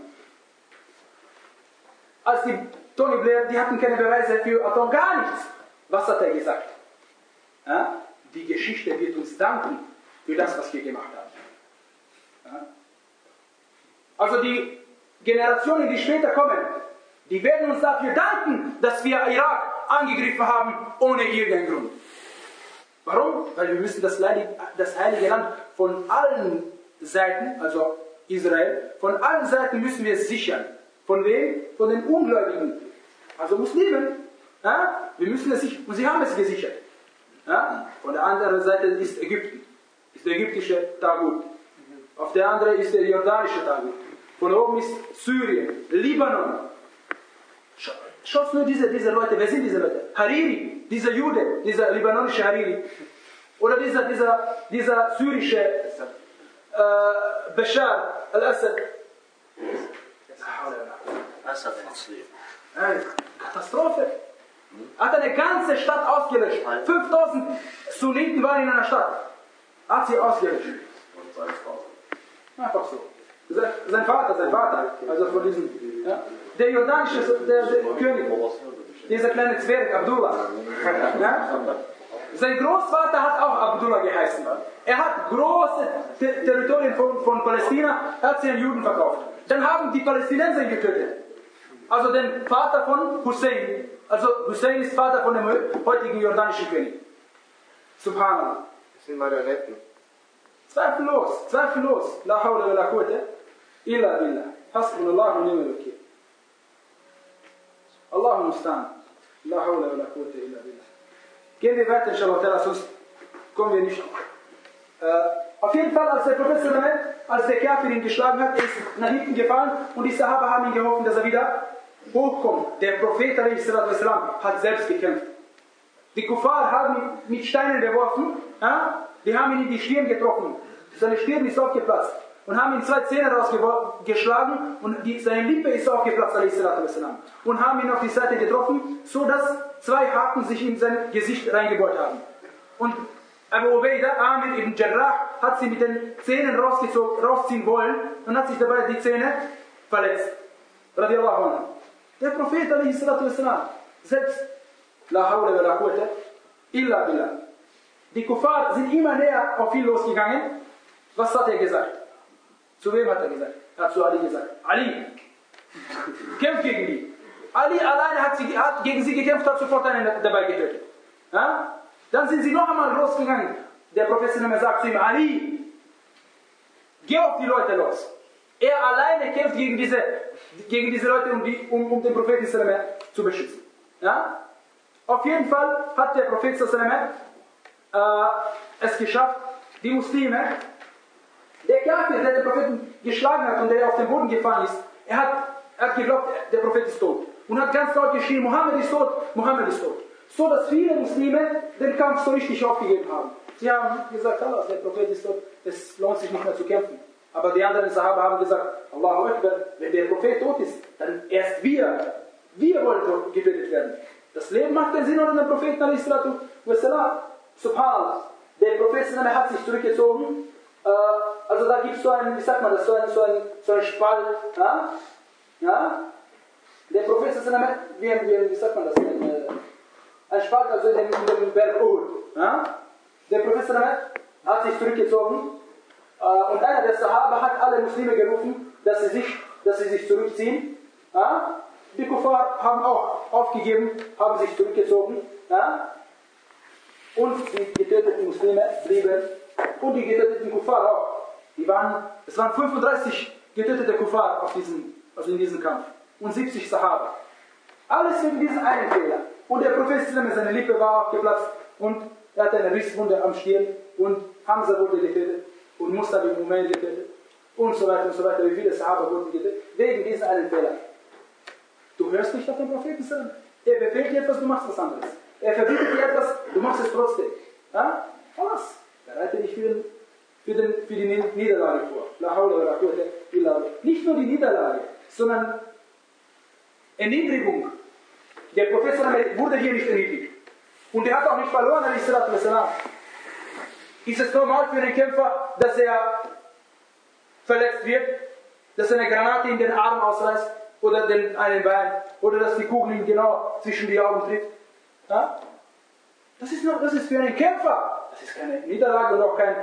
Als die Tony Blair, die hatten keine Beweise für Atom, gar nichts. Was hat er gesagt? Ja? Die Geschichte wird uns danken für das, was wir gemacht haben. Ja? Also die Generationen, die später kommen, die werden uns dafür danken, dass wir Irak angegriffen haben, ohne irgendeinen Grund. Warum? Weil wir müssen das heilige, das heilige Land von allen Seiten, also Israel, von allen Seiten müssen wir es sichern. Von wem? Von den Ungläubigen. Also Muslimen. Ja? Wir müssen es sichern. Und sie haben es gesichert. Ja? Von der anderen Seite ist Ägypten. Ist der ägyptische Tagut. Auf der anderen ist der jordanische Tagut. Von oben ist Syrien, Libanon. Schaut nur diese, diese Leute. Wer sind diese Leute? Hariri, dieser Jude, dieser libanonische Hariri. Oder dieser, dieser, dieser syrische äh, Bashar al-Assad.
Assad al-Asli.
Katastrophe. Hat eine ganze Stadt ausgelöscht. fünftausend Sunniten waren in einer Stadt. Hat sie ausgelöscht. Einfach so. Sein Vater, sein Vater, also von diesem, ja, der jordanische der, der König, dieser kleine Zwerg, Abdullah. Ja? Sein Großvater hat auch Abdullah geheißen. Er hat große Ter Territorien von, von Palästina, hat sie den Juden verkauft. Dann haben die Palästinenser getötet. Also den Vater von Hussein. Also Hussein ist Vater von dem heutigen jordanischen König. Subhanallah.
Das sind Marionetten.
Zweifellos, zweifellos. La hawla wa la quwwata illa billah. Hasbunallahu wa ni'mal wakeel. Allahu mustaan. La hawla wa la quwwata illa billah. Gehen wir weiter, inshallah, sonst kommen wir nicht. Äh, auf jeden Fall, als der Prophet, als der Kafir ihn geschlagen hat, ist nach hinten gefallen und die Sahaba haben ihn geholfen, dass er wieder hochkommt. Der Prophet hat selbst gekämpft. Die Kuffar haben ihn mit Steinen beworfen, ja? Die haben ihn in die Stirn getroffen. Seine Stirn ist aufgeplatzt und haben ihm zwei Zähne rausgeschlagen und die, seine Lippe ist aufgeplatzt, und haben ihn auf die Seite getroffen, so dass zwei Haken sich in sein Gesicht reingebohrt haben. Und Abu Ubaidah, Amir ibn Jarrah, hat sie mit den Zähnen rausziehen wollen und hat sich dabei die Zähne verletzt. Radiallahu anhu. Der Prophet selbst, la hawla wa la quwwata illa billah. Die Kuffar sind immer näher auf ihn losgegangen. Was hat er gesagt? Zu wem hat er gesagt? Er hat zu Ali gesagt. Ali, kämpf gegen die. Ali alleine hat, sie, hat gegen sie gekämpft, hat sofort einen dabei getötet. Ja? Dann sind sie noch einmal losgegangen. Der Prophet sagt zu ihm, Ali, geh auf die Leute los. Er alleine kämpft gegen diese, gegen diese Leute, um, die, um, um den Propheten zu beschützen. Ja? Auf jeden Fall hat der Prophet äh, es geschafft, die Muslime, der Kafir, der den Propheten geschlagen hat und der auf den Boden gefallen ist, er hat, er hat geglaubt, der Prophet ist tot. Und hat ganz laut geschrien, Mohammed ist tot, Mohammed ist tot. So dass viele Muslime den Kampf so richtig aufgegeben haben. Sie haben gesagt, Allah, der Prophet ist tot, es lohnt sich nicht mehr zu kämpfen. Aber die anderen Sahaba haben gesagt, Allahu Akbar, wenn der Prophet tot ist, dann erst wir, wir wollen getötet werden. Das Leben macht keinen Sinn ohne den Propheten, a.s. Subhanallah. Der Prophet hat sich zurückgezogen. Äh, also da gibt es so einen, wie sagt man das, so einen, so einen, so einen Spalt. Ja? Ja? Der Prophet, wie, wie, wie sagt man das? Ein, äh, ein Spalt, also in dem, in dem Berg Uhud. Ja? Der Prophet hat sich zurückgezogen. Äh, und einer der Sahaba hat alle Muslime gerufen, dass sie sich, dass sie sich zurückziehen. Ja? Die Kuffar haben auch aufgegeben, haben sich zurückgezogen. Ja? Und die getöteten Muslime blieben. Und die getöteten Kuffar auch. Die waren, es waren fünfunddreißig getötete Kuffar auf diesem, also in diesem Kampf. Und siebzig Sahaba. Alles wegen diesem einen Fehler. Und der Prophet, seine Lippe war aufgeplatzt. Und er hatte eine Risswunde am Stirn. Und Hamza wurde getötet. Und Musab ibn Umayr getötet. Und so weiter und so weiter. Wie viele Sahaba wurden getötet. Wegen diesem einen Fehler. Du hörst nicht auf den Propheten. Er befehlt dir etwas, du machst was anderes. Er verbietet dir etwas, du machst es trotzdem. Ja? Was? Bereite dich für, den, für, den, für die Niederlage vor. La hawla wa la quwwata illa billah. Nicht nur die Niederlage, sondern Erniedrigung. Der Prophet wurde hier nicht erniedrigt. Und er hat auch nicht verloren, ist es normal für den Kämpfer, dass er verletzt wird, dass er eine Granate in den Arm ausreißt oder den, einen Bein oder dass die Kugel ihm genau zwischen die Augen trifft? Ja? Das ist, noch, das ist für einen Kämpfer. Das ist keine Niederlage und auch kein,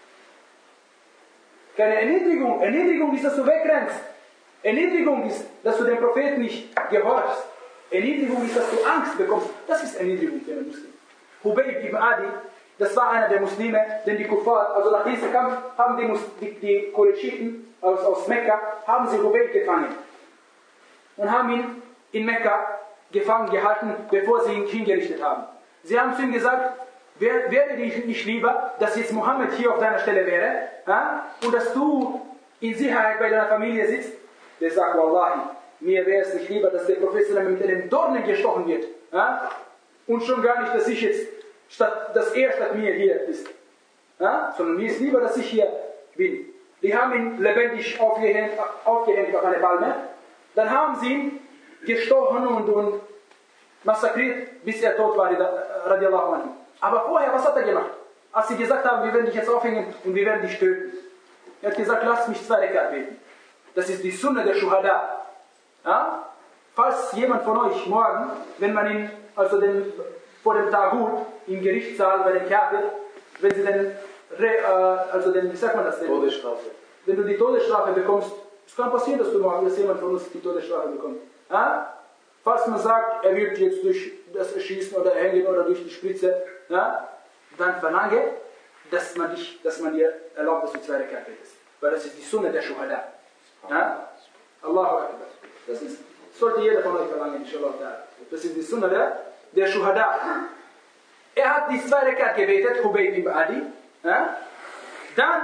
keine Erniedrigung. Erniedrigung ist, dass du wegrennst. Erniedrigung ist, dass du dem Propheten nicht gehorchst. Erniedrigung ist, dass du Angst bekommst. Das ist Erniedrigung für einen Muslim. Hubayb ibn Adi, das war einer der Muslime, denn die Kuffar, also nach diesem Kampf haben die, die, die Qurayshiten aus, aus Mekka, haben sie Hubayb gefangen. Und haben ihn in Mekka gefangen gehalten, bevor sie ihn hingerichtet haben. Sie haben zu ihm gesagt, wäre wär dir nicht lieber, dass jetzt Mohammed hier auf deiner Stelle wäre, ja? Und dass du in Sicherheit bei deiner Familie sitzt? Der sagt, Wallahi, mir wäre es nicht lieber, dass der Prophet mit einem Dornen gestochen wird. Ja? Und schon gar nicht, dass ich jetzt, statt, dass er statt mir hier ist. Ja? Sondern mir ist lieber, dass ich hier bin. Die haben ihn lebendig aufgehängt, aufgehängt auf eine Palme. Dann haben sie ihn gestochen und, und massakriert, bis er tot war, radiallahu anhu. Aber vorher, was hat er gemacht? als sie gesagt haben, wir werden dich jetzt aufhängen und wir werden dich töten. Er hat gesagt, lasst mich zwei Rekat beten. Das ist die Sunna der Shuhada. Ja? Falls jemand von euch morgen, wenn man ihn, also den, vor dem Tagut, im Gerichtssaal bei den Kafir, wenn sie den, äh, also den, wie sagt man das denn?
Todesstrafe.
Wenn du die Todesstrafe bekommst, es kann passieren, dass du morgen, dass jemand von uns die Todesstrafe bekommt. Ja? Falls man sagt, er wird jetzt durch das Erschießen oder Erhängen oder durch die Spritze, ja, dann verlange, dass man, dich, dass man dir erlaubt, dass du zwei Rekat betest. Weil das ist die Sunna der Shuhada. Ja? Allahu Akbar. Das ist, sollte jeder von euch verlangen, inshallah. Das ist die Sunna der, der Shuhada. Er hat die zwei Rekat gebetet, Hubayb ibn Adi. Ja? Dann,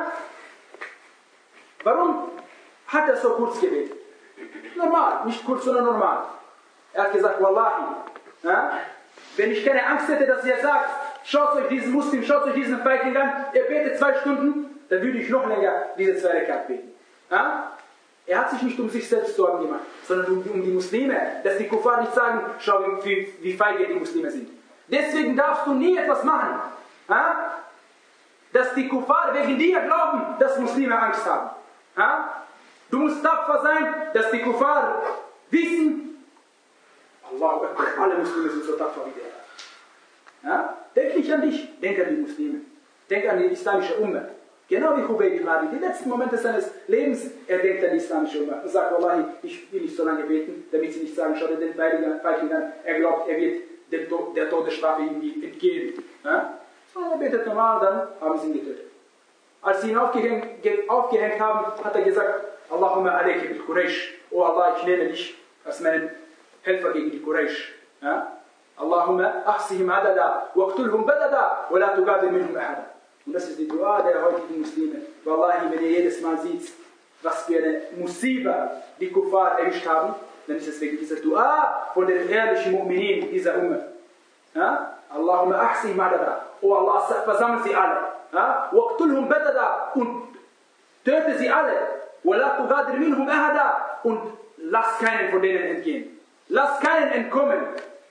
warum hat er so kurz gebetet? Normal, nicht kurz, sondern normal. Er hat gesagt, Wallahi, ja? Wenn ich keine Angst hätte, dass ihr sagt, schaut euch diesen Muslim, schaut euch diesen Feigling an, er betet zwei Stunden, dann würde ich noch länger diese zwei Rekat beten. Ja? Er hat sich nicht um sich selbst Sorgen gemacht, sondern um, um die Muslime, dass die Kuffar nicht sagen, schau, wie, wie feige die Muslime sind. Deswegen darfst du nie etwas machen, ja? Dass die Kuffar wegen dir glauben, dass Muslime Angst haben. Ja? Du musst tapfer sein, dass die Kuffar wissen, Allah, alle Muslime sind so tapfer wie der. Ja? Denk nicht an dich, denk an die Muslime. Denk an die islamische Ummah. Genau wie Hubayb ibn Adi. Die letzten Momente seines Lebens, er denkt an die islamische Ummah und sagt, Wallahi, ich will nicht so lange beten, damit sie nicht sagen, schau dir den Feigling an, er glaubt, er wird der, Tod, der Todesstrafe irgendwie entgehen. Ja? So, er betet normal, dann haben sie ihn getötet. Als sie ihn aufgehängt, aufgehängt haben, hat er gesagt, Allahumma alayka bil Quraysh. Oh Allah, ich nehme dich als meinen Helfer gegen die Quraysh. Ja? Allahumma ahsihim adada, waqtulhum badada, wa la tugadir minhum ahada. Und das ist die Dua der heutigen Muslime. Wallahi, wenn ihr jedes Mal seht, was für eine Musiba die Kuffar erwischt haben, dann ist es wegen dieser Dua von den ehrlichen Mu'minin dieser Ummah. Ja? Allahumma ahsihim adada. Oh Allah, versammelt sie alle. Ja? Waqtulhum badada. Und töte sie alle. Wa la tugadir minhum ahada. Und lass keinen von denen entgehen. Lass keinen entkommen.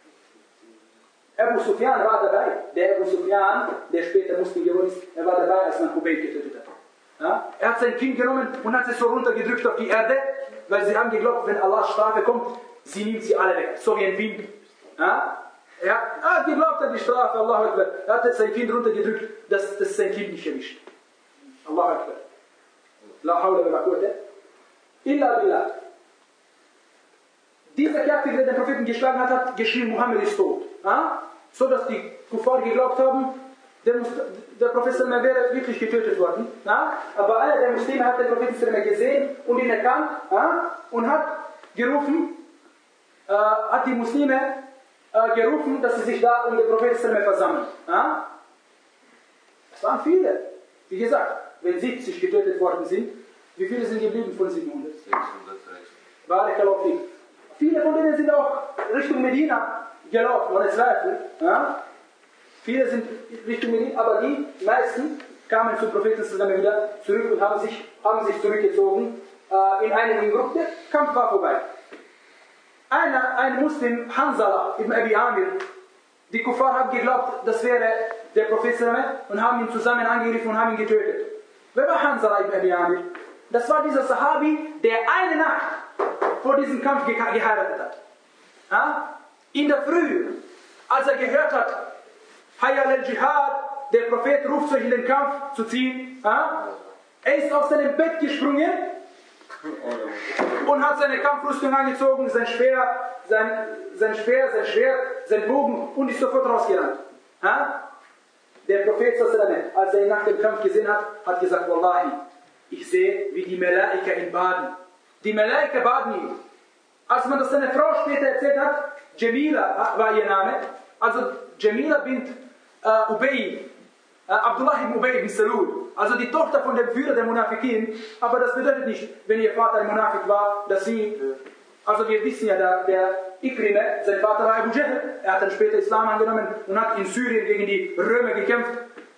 Abu Sufyan war dabei. Der Abu Sufyan, der später Muslim geworden ist, er war dabei, als man Hubayb getötet hat. Ja? Er hat sein Kind genommen und hat es so runtergedrückt auf die Erde, weil sie haben geglaubt, wenn Allahs Strafe kommt, sie nimmt sie alle weg. So wie ein Wind. Ja? Er hat geglaubt an die Strafe, Allahu Akbar. Er hat sein Kind runtergedrückt, dass, dass sein Kind nicht erwischt. Allahu Akbar. La hawla wa la quwwata illa billah. Dieser Kafir, der den Propheten geschlagen hat, hat geschrien, Muhammad ist tot. Ja? So dass die Kuffar geglaubt haben, der, der Prophet wäre wirklich getötet worden. Ja? Aber einer der Muslime hat den Propheten gesehen und ihn erkannt, ja? Und hat gerufen, äh, hat die Muslime äh, gerufen, dass sie sich da um den Propheten versammeln. Ja? Es waren viele. Wie gesagt, wenn siebzig getötet worden sind, wie viele sind geblieben von siebenhundert? sechshundert. Viele von denen sind auch Richtung Medina gelaufen, ohne Zweifel. Ja? Viele sind Richtung Medina, aber die meisten kamen zum Propheten zusammen wieder zurück und haben sich, haben sich zurückgezogen äh, in eine Gruppe. Der Kampf war vorbei. Einer, ein Muslim, Hanzala ibn Abi Amir, die Kuffar haben geglaubt, das wäre der Prophet und haben ihn zusammen angegriffen und haben ihn getötet. Wer war Hanzala ibn Abi Amir? Das war dieser Sahabi, der eine Nacht vor diesem Kampf ge geheiratet hat. Ja? In der Früh, als er gehört hat, Hayya al-Jihad, der Prophet ruft euch in den Kampf zu ziehen. Ja? Er ist aus seinem Bett gesprungen und hat seine Kampfrüstung angezogen, sein Speer, sein, sein Speer, sein Schwert, sein Bogen und ist sofort rausgerannt. Ja? Der Prophet, als er ihn nach dem Kampf gesehen hat, hat gesagt, Wallahi, ich sehe, wie die Malaika ihn baden. Die Malaika baden ihn. Als man das seiner Frau später erzählt hat, Jamila war ihr Name, also Jamila bint äh, Ubay, äh, Abdullah ibn Ubay ibn Salul, also die Tochter von dem Führer der Munafikin, aber das bedeutet nicht, wenn ihr Vater ein Munafik war, dass sie, also wir wissen ja, der, der Ikrime, sein Vater war Abu Jahl, er hat dann später Islam angenommen und hat in Syrien gegen die Römer gekämpft.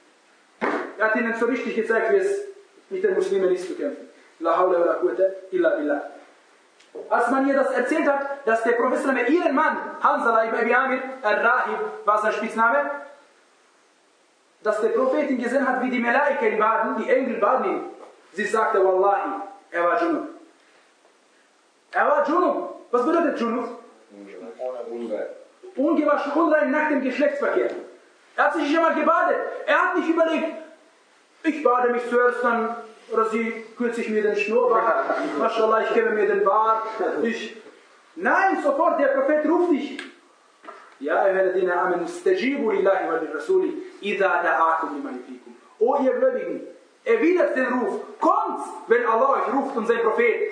Er hat ihnen so richtig gezeigt, wie es mit den Muslimen ist zu kämpfen. La hawla wa la quwwata illa billah. Als man ihr das erzählt hat, dass der Prophet ihren Mann, Hanzala ibn Abi Amir, al-Rahib, war sein Spitzname, dass der Prophet ihn gesehen hat, wie die Malaika ihn baden, die Engel baden ihn. Sie sagte, Wallahi, er war Junub. Er war Junub. Was bedeutet Junub? Ungewaschen, unrein nach dem Geschlechtsverkehr. Er hat sich nicht einmal gebadet. Er hat nicht überlegt, ich bade mich zuerst, dann oder sie kürze ich mir den Schnurrbart. Mashallah, ich gebe mir den Bart. Ich. Nein, sofort, der Prophet ruft dich. Ja, ayyuhalladhina amanu istajibu lillahi wa lirrasuli idha da'akum lima yuhyikum. O ihr Gläubigen, erwidert den Ruf. Kommt, wenn Allah euch ruft und sein Prophet.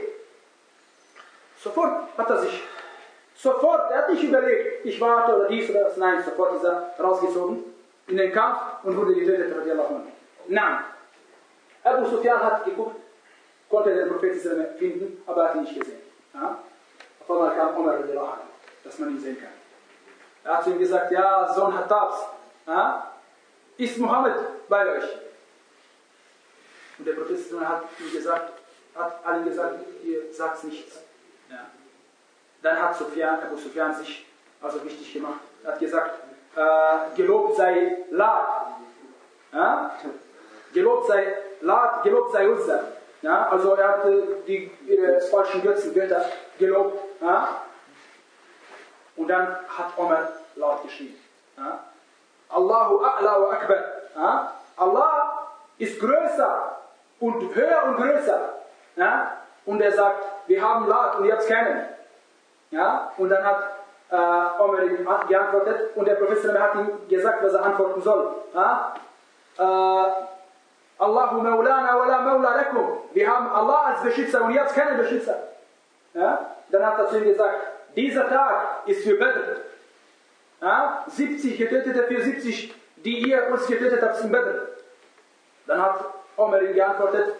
Sofort hat er sich, sofort, er hat nicht überlegt, ich warte oder dies oder das. Nein, sofort ist er rausgezogen in den Kampf und wurde getötet. Nein. Abu Sufyan hat geguckt, konnte den Propheten finden, aber er hat ihn nicht gesehen. Ja? Auf einmal kam Umar, dass man ihn sehen kann. Er hat zu ihm gesagt, ja, Sohn Hattabs, ja? Ist Mohammed bei euch? Und der Prophet hat ihm gesagt, hat allen gesagt, ihr sagt nichts. Ja. Dann hat Sufyan, Abu Sufyan sich also wichtig gemacht. Er hat gesagt, äh, gelobt sei Lat. Ja? Gelobt sei Lat, gelobt sei Uzza. Ja? Also er hat äh, die ihre falschen Götzen, Götter gelobt. Ja? Und dann hat Omar laut geschrien. Ja? Allahu a'la wa akbar. Ja? Allah ist größer und höher und größer. Ja? Und er sagt, wir haben Lat und ihr habt keinen. Ja? Und dann hat äh, Omar ihm geantwortet und der Prophet hat ihm gesagt, was er antworten soll. Ja? Äh, Allahu maulana wa la maula lakum. Wir haben Allah als Beschützer und ihr habt keinen Beschützer. Ja? Dann hat er zu ihm gesagt, dieser Tag ist für Badr. Ja? siebzig Getötete für siebzig, die ihr uns getötet habt in Badr. Dann hat Omar ihm geantwortet,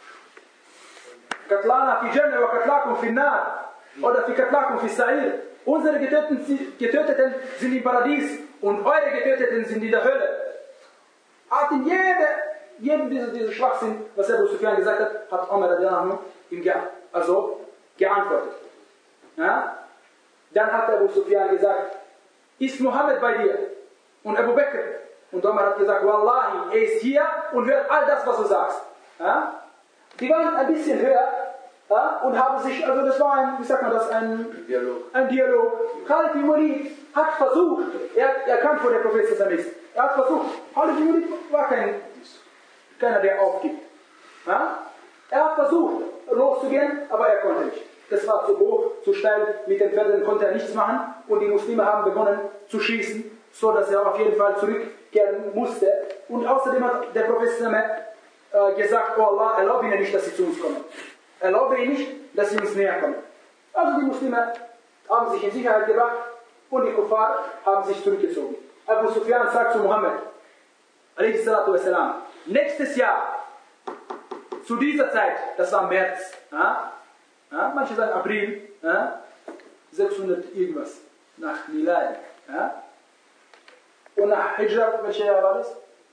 Katlana fi Jannah wa Katlakum fi Nar. Oder fi Katlakum fi Sa'ir. Unsere Getöteten, Getöteten sind im Paradies und eure Getöteten sind in der Hölle. Hat in jede, jedem dieser, dieser Schwachsinn, was Abu Sufyan gesagt hat, hat Omar ihm ge also geantwortet. Ja? Dann hat Abu Sufyan gesagt, ist Mohammed bei dir? Und Abu Bakr. Und Omar hat gesagt, Wallahi, er ist hier und hört all das, was du sagst. Ja? Die waren ein bisschen höher, ja, und haben sich, also das war ein, wie sagt man das, ein Dialog. Ein Dialog. Khalid bin Walid hat versucht, er, er kann vor der Prophet ist. Er hat versucht, Khalid bin Walid war kein, keiner, der aufgibt. Ja? Er hat versucht, loszugehen, aber er konnte nicht. Das war zu hoch, zu steil, mit den Pferden konnte er nichts machen und die Muslime haben begonnen zu schießen, so dass er auf jeden Fall zurückkehren musste. Und außerdem hat der Prophet äh, gesagt, oh Allah, erlaube ihnen nicht, dass sie zu uns kommen. Erlaube ihnen nicht, dass sie uns näher kommen. Also die Muslime haben sich in Sicherheit gebracht und die Kuffar haben sich zurückgezogen. Abu Sufyan sagt zu Muhammad, alaihi salatu wassalam, nächstes Jahr, zu dieser Zeit, das war März, ja, ja, manche sagen April, ja, sechshundert irgendwas, nach Milad. Ja. Und nach Hijra, welches Jahr war das?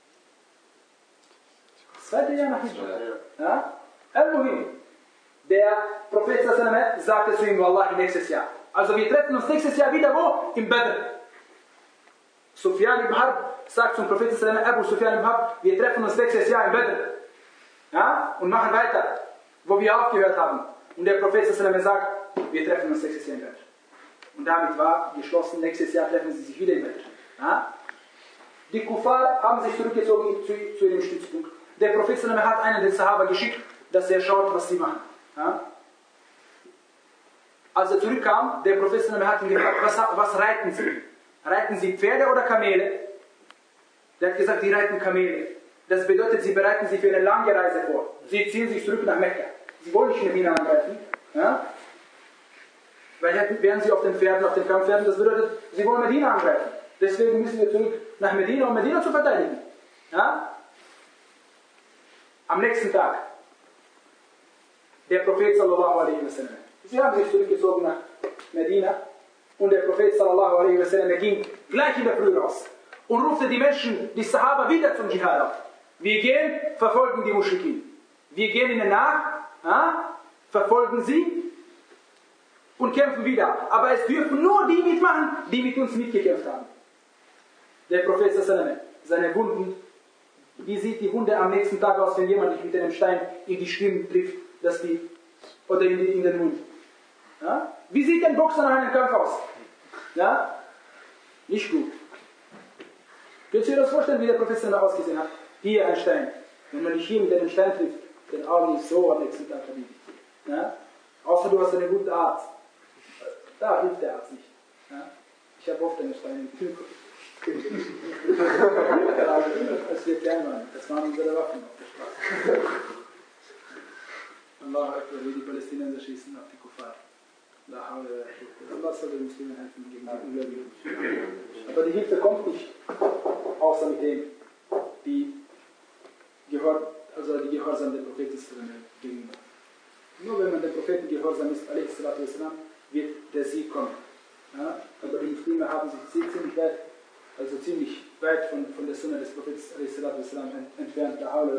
Das zweite Jahr nach Hijra. Ja. Al-Muhim, der Prophet sagte zu ihm, Wallahi, nächstes Jahr. Also wir treffen uns nächstes Jahr wieder wo? Im Badr. Sufyan ibn Harb sagt zum Prophet Abu Sufyan ibn Harb, wir treffen uns nächstes Jahr im Badr. Ja, und machen weiter, wo wir aufgehört haben. Und der Prophet sagt, wir treffen uns nächstes Jahr im Badr. Und damit war geschlossen, nächstes Jahr treffen sie sich wieder im Badr. Ja? Die Kuffar haben sich zurückgezogen zu, zu ihrem Stützpunkt. Der Prophet hat einen der Sahaba geschickt, dass er schaut, was sie machen. Ja? Als er zurückkam, der Prophet hat ihn gefragt, was, was reiten sie? Reiten sie Pferde oder Kamele? Der hat gesagt, die reiten Kamele. Das bedeutet, sie bereiten sich für eine lange Reise vor. Sie ziehen sich zurück nach Mekka. Sie wollen nicht Medina angreifen. Ja? Weil hätten, wären sie auf den Pferden, auf den Kampfpferden, das bedeutet, sie wollen Medina angreifen. Deswegen müssen wir zurück nach Medina, um Medina zu verteidigen. Ja? Am nächsten Tag, der Prophet sallallahu alaihi wasallam. Sie haben sich zurückgezogen nach Medina und der Prophet sallallahu alaihi wasallam ging gleich in der Früh raus und rufte die Menschen, die Sahaba, wieder zum Dschihad auf. Wir gehen, verfolgen die Muschrikin. Wir gehen ihnen nach, ja, verfolgen sie und kämpfen wieder. Aber es dürfen nur die mitmachen, die mit uns mitgekämpft haben. Der Prophet sallallahu alaihi wasallam, seine Wunden wie sieht die Wunde am nächsten Tag aus, wenn jemand dich mit einem Stein in die Stirn trifft, dass die, oder in, die, in den Mund? Ja? Wie sieht ein Boxer nach einem Kampf aus? Ja? Nicht gut. Könnt ihr euch das vorstellen, wie der Professor da ausgesehen hat? Hier ein Stein. Wenn man dich hier mit einem Stein trifft, den Augen ist so am nächsten Tag verbiegt. Ja? Außer du hast einen guten Arzt. Da hilft der Arzt nicht. Ja? Ich habe oft eine Steine. Als wir klein waren, das waren unsere Waffen auf der Straße. Allah Akbar, wie die Palästinenser schießen auf die Kuffar. Allah soll den Muslimen helfen gegen die Ungläubigen. Aber die Hilfe kommt nicht, außer mit dem, die Gehör, also die Gehorsam der Propheten gegenüber. Nur wenn man den Propheten gehorsam ist, wird der Sieg kommen. Ja? Aber die Muslime haben sich ziemlich weit, also ziemlich weit von, von der Sunna des Propheten entfernt.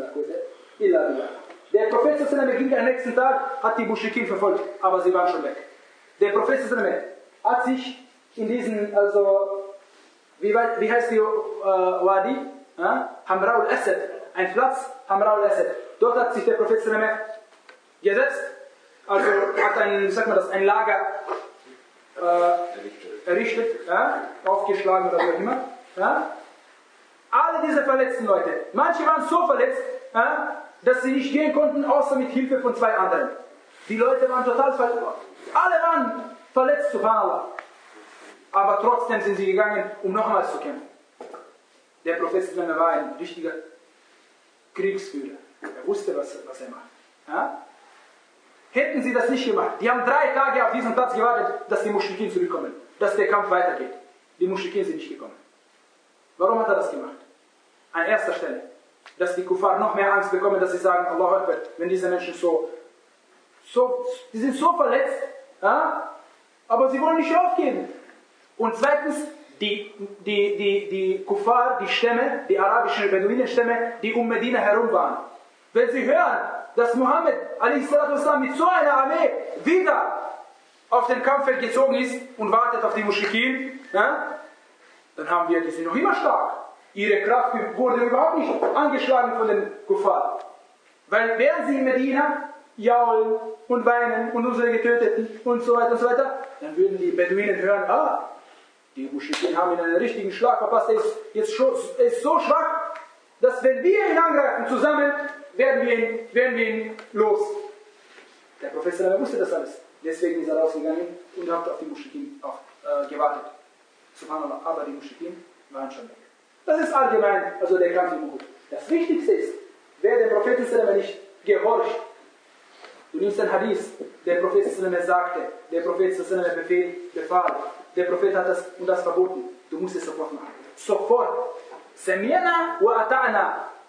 Der Prophet ging am nächsten Tag, hat die Muschrikin verfolgt, aber sie waren schon weg. Der Prophet hat sich in diesen, also, wie, wie heißt die äh, Wadi? Ja? Hamra al-Asad, ein Platz, Hamra al-Asad. Dort hat sich der Prophet gesetzt, also hat ein, sagt man das, ein Lager äh, errichtet, ja? Aufgeschlagen oder wie auch immer. Ja? Alle diese verletzten Leute, manche waren so verletzt, ja? Dass sie nicht gehen konnten, außer mit Hilfe von zwei anderen. Die Leute waren total verletzt. Alle waren verletzt, subhanallah. Aber trotzdem sind sie gegangen, um nochmals zu kämpfen. Der Prophet war ein richtiger Kriegsführer. Er wusste, was, was er macht. Ja? Hätten sie das nicht gemacht, die haben drei Tage auf diesem Platz gewartet, dass die Muschrikin zurückkommen, dass der Kampf weitergeht. Die Muschrikin sind nicht gekommen. Warum hat er das gemacht? An erster Stelle, dass die Kuffar noch mehr Angst bekommen, dass sie sagen, Allahu Akbar, wenn diese Menschen so, so die sind so verletzt, ja, aber sie wollen nicht aufgeben. Und zweitens, die, die, die, die Kuffar, die Stämme, die arabischen Beduinenstämme, die um Medina herum waren. Wenn sie hören, dass Muhammad mit so einer Armee wieder auf den Kampffeld gezogen ist und wartet auf die Muschrikin, ja, dann haben wir, die sind noch immer stark. Ihre Kraft wurde überhaupt nicht angeschlagen von den Kuffar. Weil wären sie in Medina jaulen und weinen und unsere Getöteten und so weiter und so weiter, dann würden die Beduinen hören, ah, die Muschrikin haben ihn einen richtigen Schlag verpasst, er ist, jetzt schon, er ist so schwach, dass wenn wir ihn angreifen zusammen, werden wir ihn, werden wir ihn los. Der Professor wusste das alles. Deswegen ist er rausgegangen und hat auf die Muschrikin auf, äh, gewartet. Subhanallah, aber die Muschrikin waren schon weg. Das ist allgemein, also der Kampf im Uhud. Das Wichtigste ist, wer dem Propheten nicht gehorcht, du nimmst den Hadith, der Prophet sagte, der Prophet Befehl, befahl, der Prophet hat das und das verboten, du musst es sofort machen. Sofort. Sami'na wa ata'na.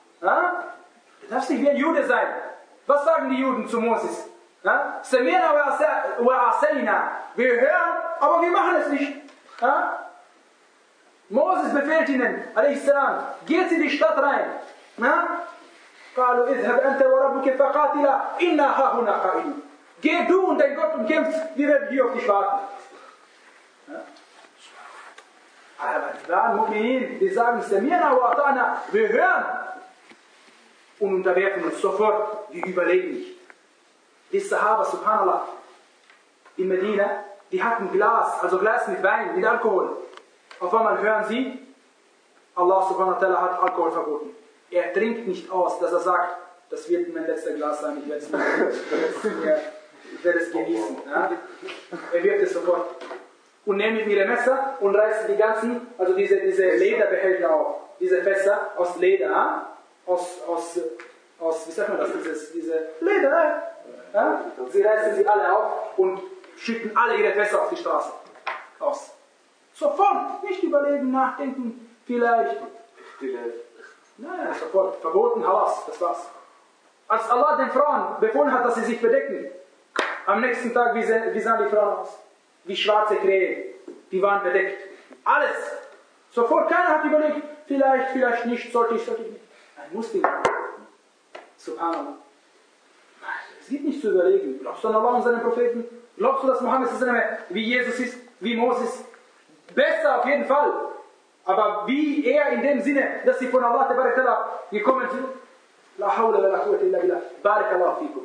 Du darfst nicht wie ein Jude sein. Was sagen die Juden zu Moses? Sami'na wa asayna. Wir hören, aber wir machen es nicht. Ha? Moses befehlt ihnen, salam, geht in die Stadt rein. Geh du und dein Gott und kämpft, wir werden hier auf dich warten. Aber die wahren Mu'minin, die sagen, wir hören und unterwerfen uns sofort, wir überlegen nicht. Die Sahaba, subhanallah, in Medina, die hatten Glas, also Glas mit Wein, mit Alkohol. Auf einmal hören sie, Allah subhanahu wa ta'ala hat Alkohol verboten. Er trinkt nicht aus, dass er sagt, das wird mein letzter Glas sein, ich werde es, ich werde es genießen. Ja? Er wirft es sofort. Und nehmen ihre Messer und reißen die ganzen, also diese, diese Lederbehälter auf. Diese Fässer aus Leder, ja? aus, aus, aus, wie sagt man das, dieses, diese Leder, ja? Sie reißen sie alle auf und schütten alle ihre Fässer auf die Straße aus. Sofort, nicht überlegen, nachdenken, vielleicht. Nein, sofort, verboten, Halas, das war's. Als Allah den Frauen befohlen hat, dass sie sich bedecken, am nächsten Tag, wie, wie sahen die Frauen aus? Wie schwarze Krähen, die waren bedeckt. Alles. Sofort, keiner hat überlegt, vielleicht, vielleicht nicht, sollte ich, sollte ich nicht. Ein Muslim. Subhanallah. Es gibt nicht zu überlegen. Glaubst du an Allah und seinen Propheten? Glaubst du, dass Mohammed wie Jesus ist, wie Moses? Besser auf jeden Fall. Aber wie er in dem Sinne, dass sie von Allah gekommen sind, La hawla wa la quwwata illa billah. Barakallahu fikum.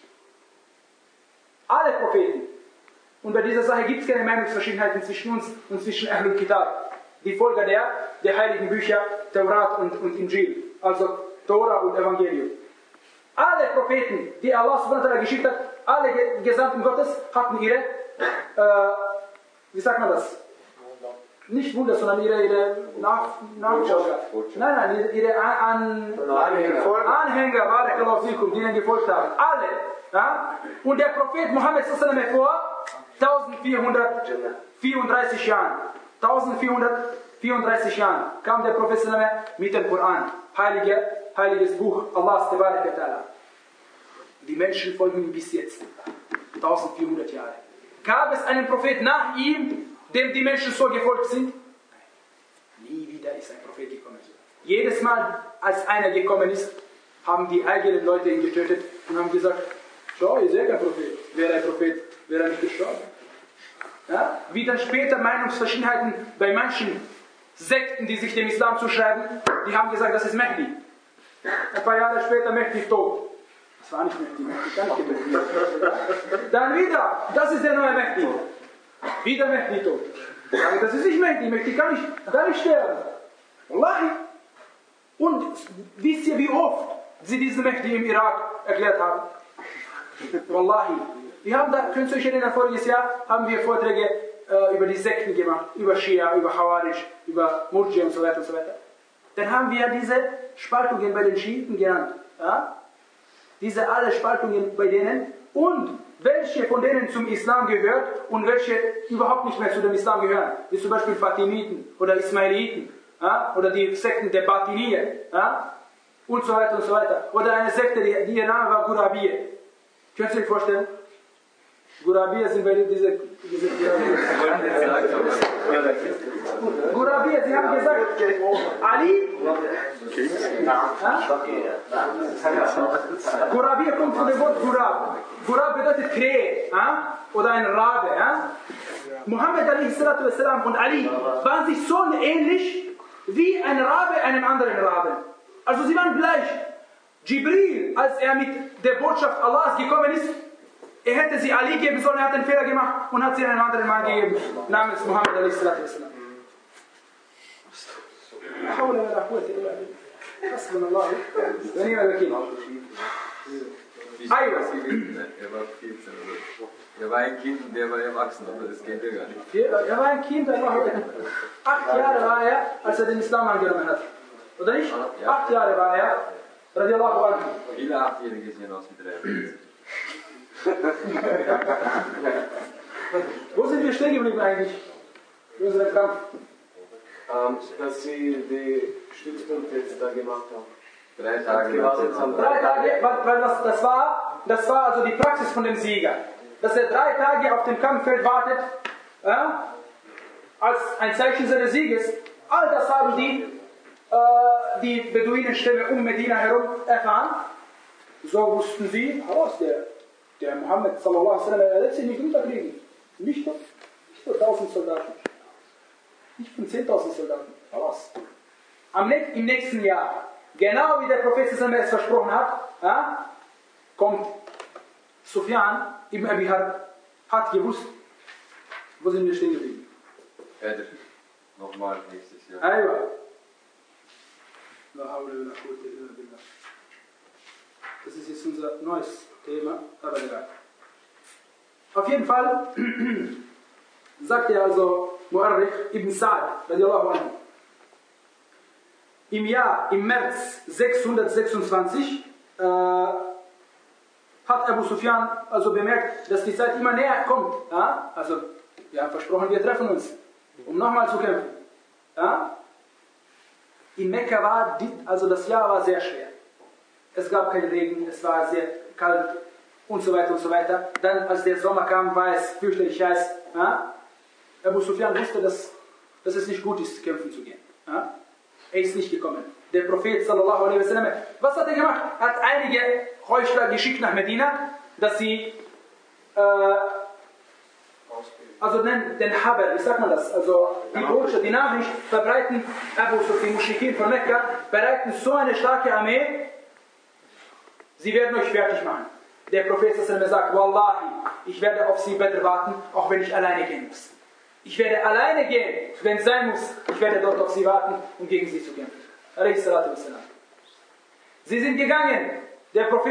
Alle Propheten. Und bei dieser Sache gibt es keine Meinungsverschiedenheiten zwischen uns und zwischen Ahlul Kitab. Die Folger der, der heiligen Bücher, Taurat und, und Injil. Also Tora und Evangelium. Alle Propheten, die Allah subhanahu wa ta'ala geschickt hat, alle Gesandten Gottes hatten ihre, äh, wie sagt man das? Nicht Wunder, sondern ihre, ihre Nach Nachfolger. Nein, nein, ihre, ihre An Anhänger, Anhänger Barakallahu, die ihnen gefolgt haben. Alle. Ja? Und der Prophet Muhammad vor eintausendvierhundertvierunddreißig Jahren, eintausendvierhundertvierunddreißig Jahren kam der Prophet mit dem Koran, Heilige, heiliges Buch Allahs Ta'ala. Die Menschen folgen ihm bis jetzt, eintausendvierhundert Jahre. Gab es einen Prophet nach ihm, dem die Menschen so gefolgt sind? Nie wieder ist ein Prophet gekommen. Jedes Mal, als einer gekommen ist, haben die eigenen Leute ihn getötet und haben gesagt, schau, ihr seid kein Prophet. Wäre ein Prophet, wäre er nicht gestorben. Ja? Wie dann später Meinungsverschiedenheiten bei manchen Sekten, die sich dem Islam zuschreiben, die haben gesagt, das ist Mehdi. Ein paar Jahre später Mehdi tot. Das war nicht Mehdi, Mehdi kann nicht Mehdi. Dann wieder, das ist der neue Mehdi. Wieder Mehdi tot. Das ist nicht Mehdi, Mehdi kann nicht, kann nicht sterben. Wallahi. Und wisst ihr, wie oft sie diesen Mehdi im Irak erklärt haben? Wallahi. Wir haben da, könnt ihr euch erinnern, voriges Jahr haben wir Vorträge äh, über die Sekten gemacht, über Schia, über Khawarij, über Murji und so weiter und so weiter. Dann haben wir diese Spaltungen bei den Schiiten genannt. Ja? Diese alle Spaltungen bei denen und welche von denen zum Islam gehört und welche überhaupt nicht mehr zu dem Islam gehören. Wie zum Beispiel Fatimiten oder Ismailiten, ja? Oder die Sekten der Batiniyya, ja? Und so weiter und so weiter. Oder eine Sekte, die, die ihr Name war Gurabiyya. Könnt ihr euch vorstellen? Gurabiyya sind bei diese, diese Gurabiyya, sie haben gesagt, Ali, Gurabiyya kommt von dem Wort Gurab. Gurab bedeutet Krähe, ja? Oder ein Rabe. Ja? Muhammad wassalam, und Ali waren sich so ähnlich wie ein Rabe einem anderen Raben. Also sie waren gleich. Jibril, als er mit der Botschaft Allahs gekommen ist, er hätte sie Ali geben sollen, er hat einen Fehler gemacht und hat sie einem anderen Mann gegeben, namens Muhammad wassalam.
Er war vierzehn oder so. Er war ein Kind und der war erwachsen, aber das geht ja gar nicht.
Er war ein Kind, er war acht Jahre war er, als er den Islam angenommen hat. Oder nicht? Ja. Acht Jahre war er. Radiallahu anhu.
Viele Achtjährige sehen aus wie drei.
Wo sind wir stehen geblieben eigentlich? In unserem Kampf?
Ähm, dass sie die Stützpunkte jetzt da gemacht haben.
Drei Tage.
Drei Tage, weil das, das, war, das war also die Praxis von dem Sieger. Dass er drei Tage auf dem Kampffeld wartet, äh, als ein Zeichen seines Sieges. All das haben die, äh, die Beduinenstämme um Medina herum erfahren. So wussten sie, heraus, der, der Muhammad sallallahu alaihi wasallam, er lässt sich nicht unterkriegen. Nicht für, nicht für tausend Soldaten. Nicht von zehntausend Soldaten. Heraus. Am, Im nächsten Jahr, genau wie der Prophet es versprochen hat, ja, kommt Sufyan ibn Abi Harb, hat gewusst, wo sind wir stehen geblieben?
Eder. Nochmal nächstes Jahr.
Aywa. Das ist jetzt unser neues Thema, aber egal. Auf jeden Fall sagt er also Mu'arrikh ibn Sa'd, radiallahu anhu, im Jahr, im März sechshundertsechsundzwanzig, äh, hat Abu Sufyan also bemerkt, dass die Zeit immer näher kommt. Ja? Also, wir haben versprochen, wir treffen uns, um nochmal zu kämpfen. Ja? In Mekka war, die, also das Jahr war sehr schwer. Es gab keinen Regen, es war sehr kalt und so weiter und so weiter. Dann, als der Sommer kam, war es fürchterlich heiß. Ja? Abu Sufyan wusste, dass, dass es nicht gut ist, kämpfen zu gehen. Ja? Er ist nicht gekommen. Der Prophet sallallahu alaihi wasallam, was hat er gemacht? Er hat einige Heuchler geschickt nach Medina, dass sie äh, also den, den Haber, wie sagt man das, also die Botschaft, die Nachricht verbreiten, Abu Sufyan, die Muschrikin von Mekka, bereiten so eine starke Armee, sie werden euch fertig machen. Der Prophet sagt, Wallahi, ich werde auf sie Badr warten, auch wenn ich alleine gehen muss. Ich werde alleine gehen, wenn es sein muss. Ich werde dort auf sie warten, um gegen sie zu kämpfen. Sie sind gegangen. Der Prophet,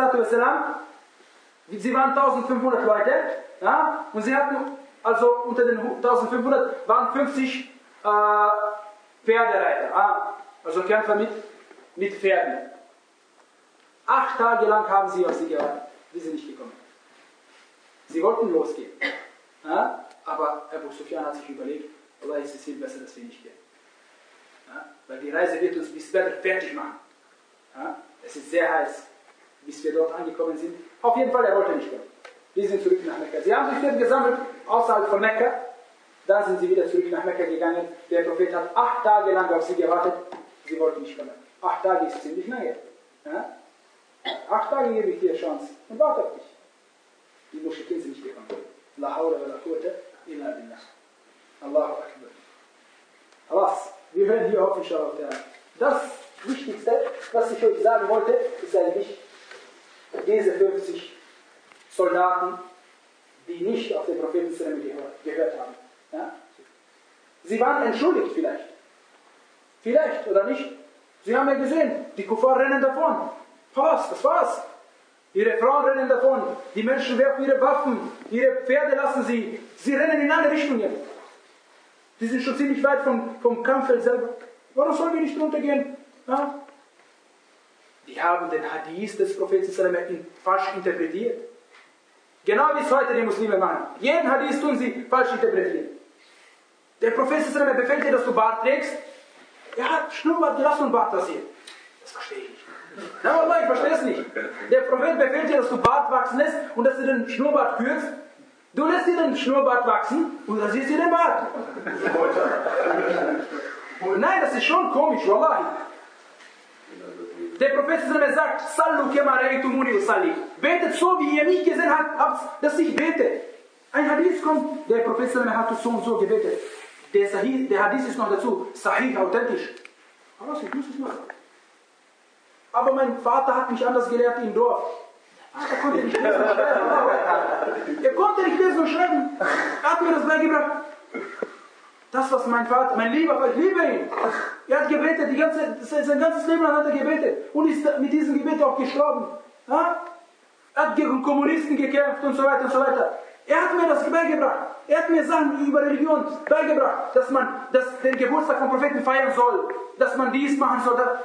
sie waren eintausendfünfhundert Leute, ja, und sie hatten, also unter den eintausendfünfhundert waren fünfzig äh, Pferdereiter, ah, also Kämpfer mit, mit Pferden. Acht Tage lang haben sie auf sie gewartet, die sind nicht gekommen. Sie wollten losgehen, ja, aber Abu Sufyan hat sich überlegt, Allah, ist es viel besser, dass wir nicht gehen. Ja, weil die Reise wird uns bis Badr fertig machen. Ja, es ist sehr heiß, bis wir dort angekommen sind. Auf jeden Fall, er wollte nicht kommen. Die sind zurück nach Mekka. Sie haben sich dort gesammelt, außerhalb von Mekka. Dann sind sie wieder zurück nach Mekka gegangen. Der Prophet hat acht Tage lang auf sie gewartet. Sie wollten nicht kommen. Acht Tage ist ziemlich lange. Ja? Acht Tage gebe ich dir Chance. Und warte auf dich. Die Muschrikin sind nicht gekommen. La hawla wa la quwwata illa billah. Allahu Akbar. Allah, wir hören hier auf, inshallah. Das Wichtigste, was ich euch sagen wollte, ist eigentlich diese fünfzig Soldaten, die nicht auf den Propheten gehört, gehört haben. Ja? Sie waren entschuldigt vielleicht. Vielleicht oder nicht. Sie haben ja gesehen, die Kuffar rennen davon. Was? Das war's. Ihre Frauen rennen davon. Die Menschen werfen ihre Waffen. Ihre Pferde lassen sie. Sie rennen in alle Richtungen. Die sind schon ziemlich weit vom, vom Kampffeld selber. Warum sollen wir nicht runtergehen? Ja? Die haben den Hadith des Propheten falsch interpretiert. Genau wie es heute die Muslime machen. Jeden Hadith tun sie falsch interpretieren. Der Prophet befehlt dir, dass du Bart trägst. Er hat Schnurrbart gelassen und Bart rasiert. Das verstehe ich nicht. Na, Allah, ich verstehe es nicht. Der Prophet befehlt dir, dass du Bart wachsen lässt und dass du den Schnurrbart kürzt. Du lässt dir den Schnurrbart wachsen und rasierst dir den Bart. Nein, das ist schon komisch, Wallahi. Der Prophet sagt, Sallu kema ra'aytumuni usalli. Betet so, wie ihr mich gesehen habt, dass ich bete. Ein Hadith kommt, der Prophet hat so und so gebetet. Der, Sahih, der Hadith ist noch dazu, Sahih, authentisch. Aber ich muss es machen. Aber mein Vater hat mich anders gelehrt im Dorf. Er konnte nicht lesen und schreiben. Er konnte nicht lesen und schreiben. Er hat mir das beigebracht. Das, was mein Vater, mein lieber Vater, ich liebe ihn. Er hat gebetet, die ganze, sein ganzes Leben lang hat er gebetet. Und ist mit diesem Gebet auch gestorben. Ja? Er hat gegen Kommunisten gekämpft und so weiter und so weiter. Er hat mir das beigebracht. Er hat mir Sachen über Religion beigebracht, dass man das, den Geburtstag vom Propheten feiern soll, dass man dies machen soll. Das.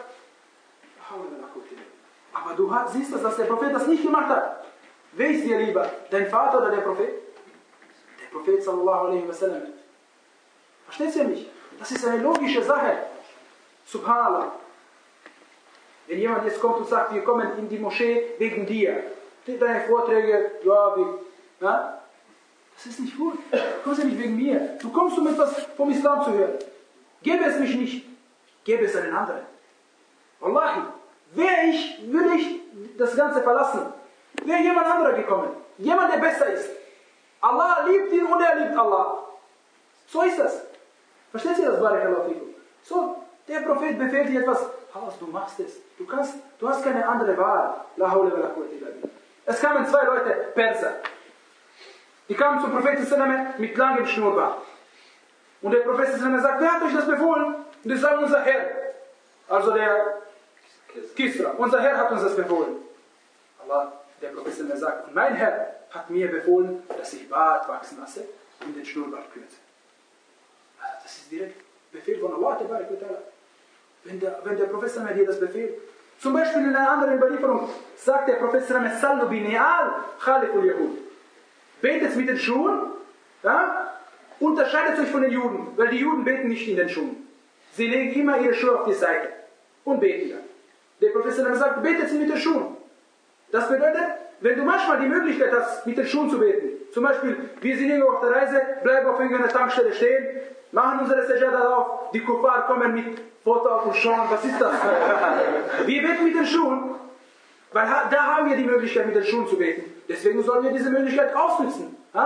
Aber du siehst, dass der Prophet das nicht gemacht hat. Wer ist dir lieber? Dein Vater oder der Prophet? Der Prophet sallallahu alaihi wasallam. Verstehst du mich? Das ist eine logische Sache. Subhanallah. Wenn jemand jetzt kommt und sagt, wir kommen in die Moschee wegen dir. Deine Vorträge, ja, wie, ja? Das ist nicht gut. Du kommst ja nicht wegen mir. Du kommst, um etwas vom Islam zu hören. Gäbe es mich nicht, gäbe es einen anderen. Wallahi, wäre ich, würde ich das Ganze verlassen. Wäre jemand anderer gekommen. Jemand, der besser ist. Allah liebt ihn und er liebt Allah. So ist das. Versteht ihr das, Barakallahu fikum? So, der Prophet befehlt dir etwas. Haus, du machst es. Du kannst, du hast keine andere Wahl. La hawla wa la quwwata illa billah. Es kamen zwei Leute, Perser. Die kamen zum Propheten mit langem Schnurrbart. Und der Prophet sagt, wer hat euch das befohlen? Und die sagen, unser Herr. Also der Kisra. Unser Herr hat uns das befohlen. Allah, der Prophet sagt, und mein Herr hat mir befohlen, dass ich Bart wachsen lasse und den Schnurrbart kürze. Also das ist direkt Befehl von Allah. Wenn der, wenn der Prophet dir das befehlt. Zum Beispiel in einer anderen Überlieferung sagt der Prophet Sallu bi ni'al khaliful Yahud. Betet mit den Schuhen, ja? Unterscheidet euch von den Juden, weil die Juden beten nicht in den Schuhen. Sie legen immer ihre Schuhe auf die Seite und beten dann. Der Prophet sagt, betet sie mit den Schuhen. Das bedeutet, wenn du manchmal die Möglichkeit hast, mit den Schuhen zu beten, zum Beispiel, wir sind irgendwo auf der Reise, bleiben auf irgendeiner Tankstelle stehen, machen unsere Sajada auf, die Kuffar kommen mit Foto auf und schauen, was ist das? Wir beten mit den Schuhen, weil da haben wir die Möglichkeit, mit den Schuhen zu beten. Deswegen sollen wir diese Möglichkeit ausnutzen. Ha?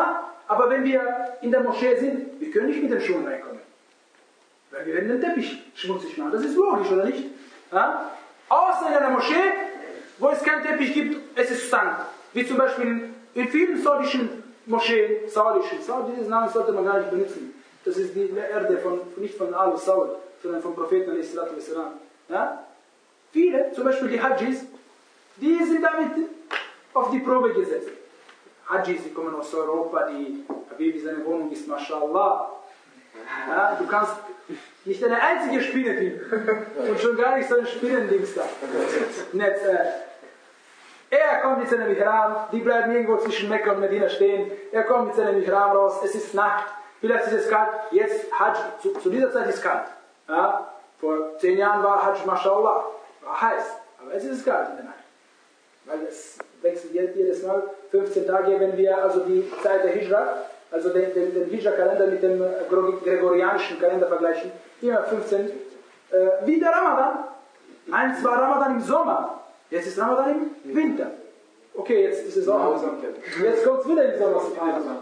Aber wenn wir in der Moschee sind, wir können nicht mit den Schuhen reinkommen. Weil wir werden den Teppich schmutzig machen. Das ist logisch, oder nicht? Ja? Außer in einer Moschee, wo es keinen Teppich gibt, es ist Sand. Wie zum Beispiel in vielen saudischen Moscheen, saudischen, Saudi, diesen Namen sollte man gar nicht benutzen. Das ist die Erde von, nicht von Al-Saud, sondern vom Propheten. Ja? Viele, zum Beispiel die Hajjis, die sind damit auf die Probe gesetzt. Hajjis, die kommen aus Europa, die Habibi, seine Wohnung ist Mashallah. Ja, du kannst nicht eine einzige Spinne finden. Und schon gar nicht so ein Spinnendings da. Netz, äh. Er kommt mit seinem Ihram, die bleiben irgendwo zwischen Mekka und Medina stehen. Er kommt mit seinem Ihram raus, es ist Nacht, vielleicht ist es kalt. Jetzt Hajj, zu, zu dieser Zeit ist es kalt. Ja? Vor zehn Jahren war Hajj, Mashallah, war heiß. Aber jetzt ist es kalt in der Nacht. Weil es wechselt jedes Mal fünfzehn Tage, wenn wir also die Zeit der Hijra, also den, den, den Hijra-Kalender mit dem gregorianischen Kalender vergleichen, immer fünfzehn. Äh, wie der Ramadan. Eins war Ramadan im Sommer, jetzt ist Ramadan im Winter. Okay, jetzt ist es auch im Sommer. Jetzt kommt es wieder im Sommer.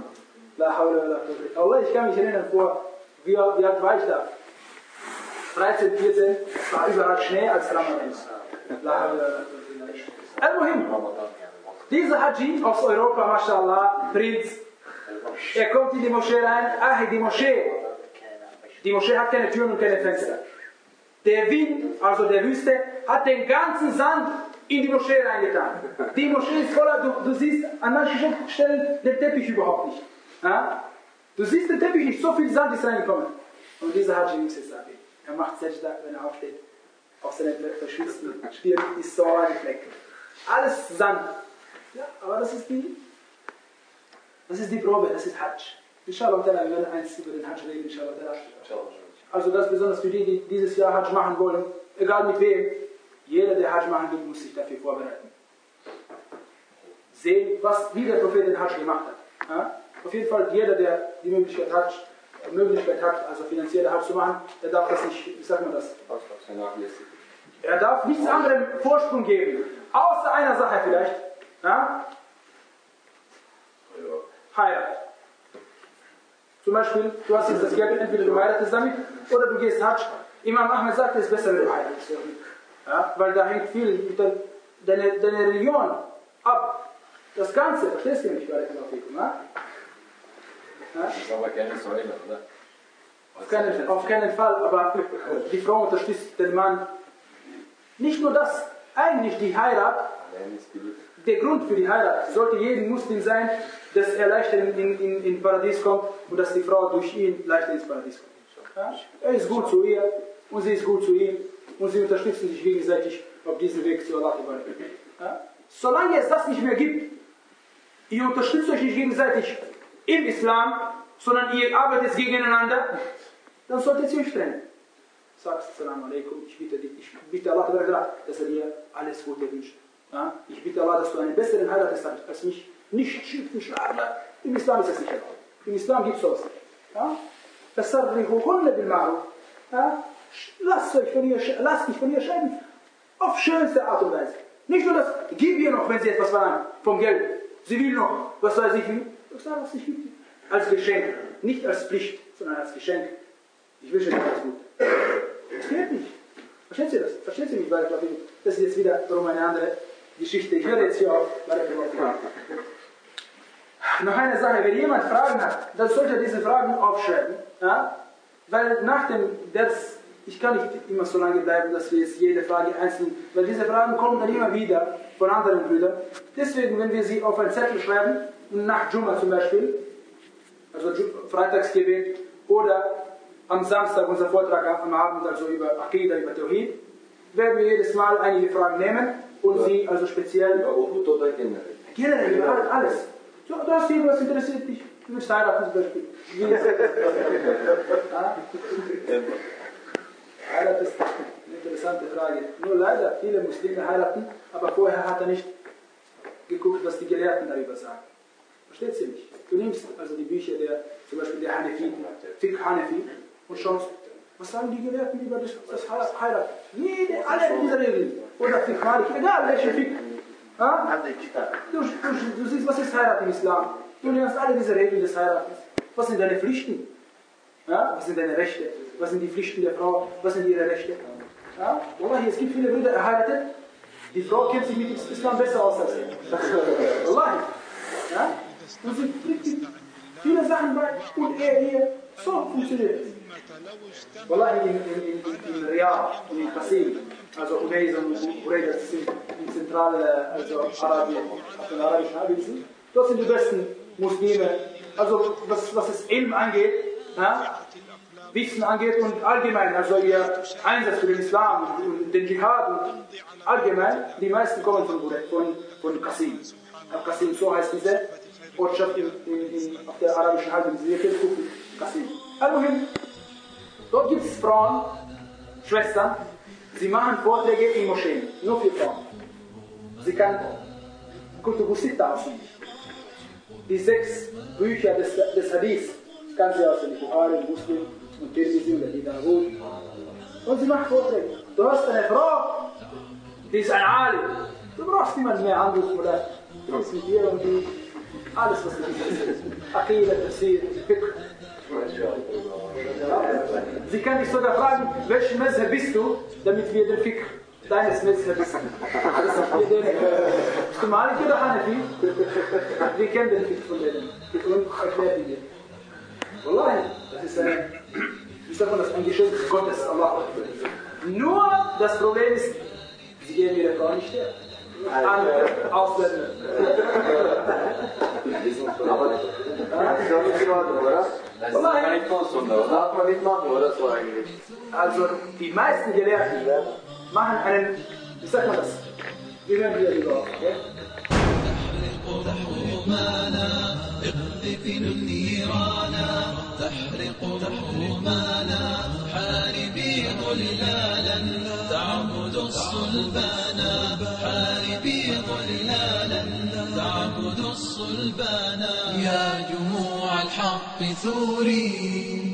Allah, ich kann mich erinnern, vor, wie, wie alt war ich da? dreizehn, vierzehn, es war überall Schnee als Ramadan. Al-Muhim, dieser Haji aus Europa, Mashallah, Prinz, er kommt in die Moschee rein, ah, die Moschee, die Moschee hat keine Türen und keine Fenster. Der Wind, also der Wüste, hat den ganzen Sand in die Moschee reingetan. Die Moschee ist voller, du, du siehst an manchen Stellen den Teppich überhaupt nicht. Ja? Du siehst den Teppich nicht, so viel Sand ist reingekommen. Und dieser Haji muss es sagen, er macht Sajda, wenn er aufsteht, auf seinen verschwitzten Stirn ist so ein Fleck. Alles Sand. Ja, aber das ist die, das ist die Probe, das ist Hajj. Inshallah, wir werden eins über den Hajj reden, inshallah. Also das besonders für die, die dieses Jahr Hajj machen wollen, egal mit wem, jeder, der Hajj machen will, muss sich dafür vorbereiten. Sehen, was, wie der Prophet den Hajj gemacht hat. Ja? Auf jeden Fall, jeder, der die Möglichkeit hat, Möglichkeit hat, also finanzielle Hajj zu machen, der darf das nicht, wie sagt man das? Er darf nichts anderem Vorsprung geben, außer einer Sache vielleicht. Ja? Heirat. Zum Beispiel, du hast jetzt das Geld, entweder du heiratest damit, oder du gehst Hajj. Imam Ahmed sagt, es ist besser, wenn du heiratest. Ja? Weil da hängt viel deine, deine Religion ab. Das Ganze, verstehst du nicht, bei der ja?
Das ist aber keine Säule, oder?
Auf keinen, auf keinen Fall, aber die Frau unterstützt den Mann. Nicht nur das, eigentlich die Heirat, der Grund für die Heirat sollte jedem Muslim sein, dass er leichter in, in, in Paradies kommt und dass die Frau durch ihn leichter ins Paradies kommt. Ja? Er ist gut zu ihr und sie ist gut zu ihm und sie unterstützen sich gegenseitig auf diesem Weg zu Allah. Ja? Solange es das nicht mehr gibt, ihr unterstützt euch nicht gegenseitig im Islam, sondern ihr arbeitet gegeneinander, dann solltet ihr euch trennen. Sagst Assalamu alaikum, ich bitte dich, ich bitte Allah, dass er dir alles Gute wünscht. Ja? Ich bitte Allah, dass du einen besseren heiratest als mich. Nicht schimpfen, schlagen. Im Islam ist es nicht erlaubt. Im Islam gibt es sowas nicht. Ja? Ja? Lasst euch von ihr, lasst dich von ihr scheiden. Auf schönste Art und Weise. Nicht nur das, gib ihr noch, wenn sie etwas verlangt, vom Geld. Sie will noch, was weiß ich, ich sage, was ich will. Als Geschenk. Nicht als Pflicht, sondern als Geschenk. Ich wünsche dir alles gut. Das geht nicht. Versteht ihr das? Versteht ihr mich? Das ist jetzt wieder darum eine andere Geschichte. Ich höre jetzt hier auf. Noch eine Sache, wenn jemand Fragen hat, dann sollte er diese Fragen aufschreiben. Ja? Weil nach dem, das, ich kann nicht immer so lange bleiben, dass wir jetzt jede Frage einzeln, weil diese Fragen kommen dann immer wieder von anderen Brüdern. Deswegen, wenn wir sie auf einen Zettel schreiben, nach Jumma zum Beispiel, also Freitagsgebet, oder am Samstag unser Vortrag am Abend, also über Aqidah, über Tawhid, werden wir jedes Mal einige Fragen nehmen und sie also speziell...
Über Uhud oder generell?
Generell, über alles. So, du hast irgendwas interessiert dich. Du willst heiraten zum Beispiel. Heirat ist eine interessante Frage. Nur leider, viele Muslime heiraten, aber vorher hat er nicht geguckt, was die Gelehrten darüber sagen. Versteht ihr nicht? Du nimmst also die Bücher der, zum Beispiel der Hanefiten, Fiqh Hanefi, und schaust, was sagen die Gelehrten über das, das Heirat? Jede, alle diese Regeln. Oder Fiqh Malik, egal welche Fiqh. Ja? Du, du, du siehst, was ist Heirat im Islam? Du lernst alle diese Regeln des Heiratens. Was sind deine Pflichten? Ja? Was sind deine Rechte? Was sind die Pflichten der Frau? Was sind ihre Rechte? Ja? Wallahi, es gibt viele Brüder, er heiratet. Die Frau kennt sich mit dem Islam besser aus als er. Wallahi. Ja? Und sie kriegt viele Sachen bei und er hier. So funktioniert es. Wallahi, in, in, in, in Riyadh und in Qasim, also Unais und Hurayda, das sind in zentrale, also Arabien, auf den arabischen Halbinsel. Dort sind die besten Muslime. Also was, was das Ilm angeht, ja, Wissen angeht und allgemein, also ihr Einsatz für den Islam und den Dschihad und allgemein, die meisten kommen von, von, von Qasim. Qasim, so heißt diese Ortschaft in, in, in, auf der arabischen Halbinsel. Ihr könnt gucken, Qasim. Also hin, dort gibt es Frauen, Schwestern, sie machen Vorträge in Moscheen, nur für Frauen. Sie kann Kutubu Sitta auswendig. Die sechs Bücher des, des Hadith kann sie auswendig, Bukhari, Muslim und Tirmidhi und Abi Dawud. Und sie macht Vorträge. Du hast eine Frau, die ist ein Ali. Du brauchst niemanden mehr anrufen oder du bist mit ihr irgendwie alles, was du willst. Aqida, Tafsir, Fiqh. Sie kann dich sogar fragen, welchen Messer bist du, damit wir den Fiqh deines Messers wissen. Das ist wir den, bist du Malik oder Hanafi? Wir kennen den Fiqh von denen. Und erklärt ihn dir. Wallahi, das ist ein, wie sagt man das, ein Geschenk Gottes, Allah. Nur das Problem ist, sie geben ihre Frau nicht her. An Ausländer.
Aber das ist doch nicht in Ordnung, oder? Das kann nicht kosten, das darf man nicht machen, oder so eigentlich?
Also die meisten Gelehrten machen einen, wie sagt man das? Wir hören hier lieber auf, okay?
اقذف النيرانا تحرق همومنا حاربي ظلالا تعبد الصلبانا حاربي ظلالا تعبد الصلبانا يا جموع الحق ثوري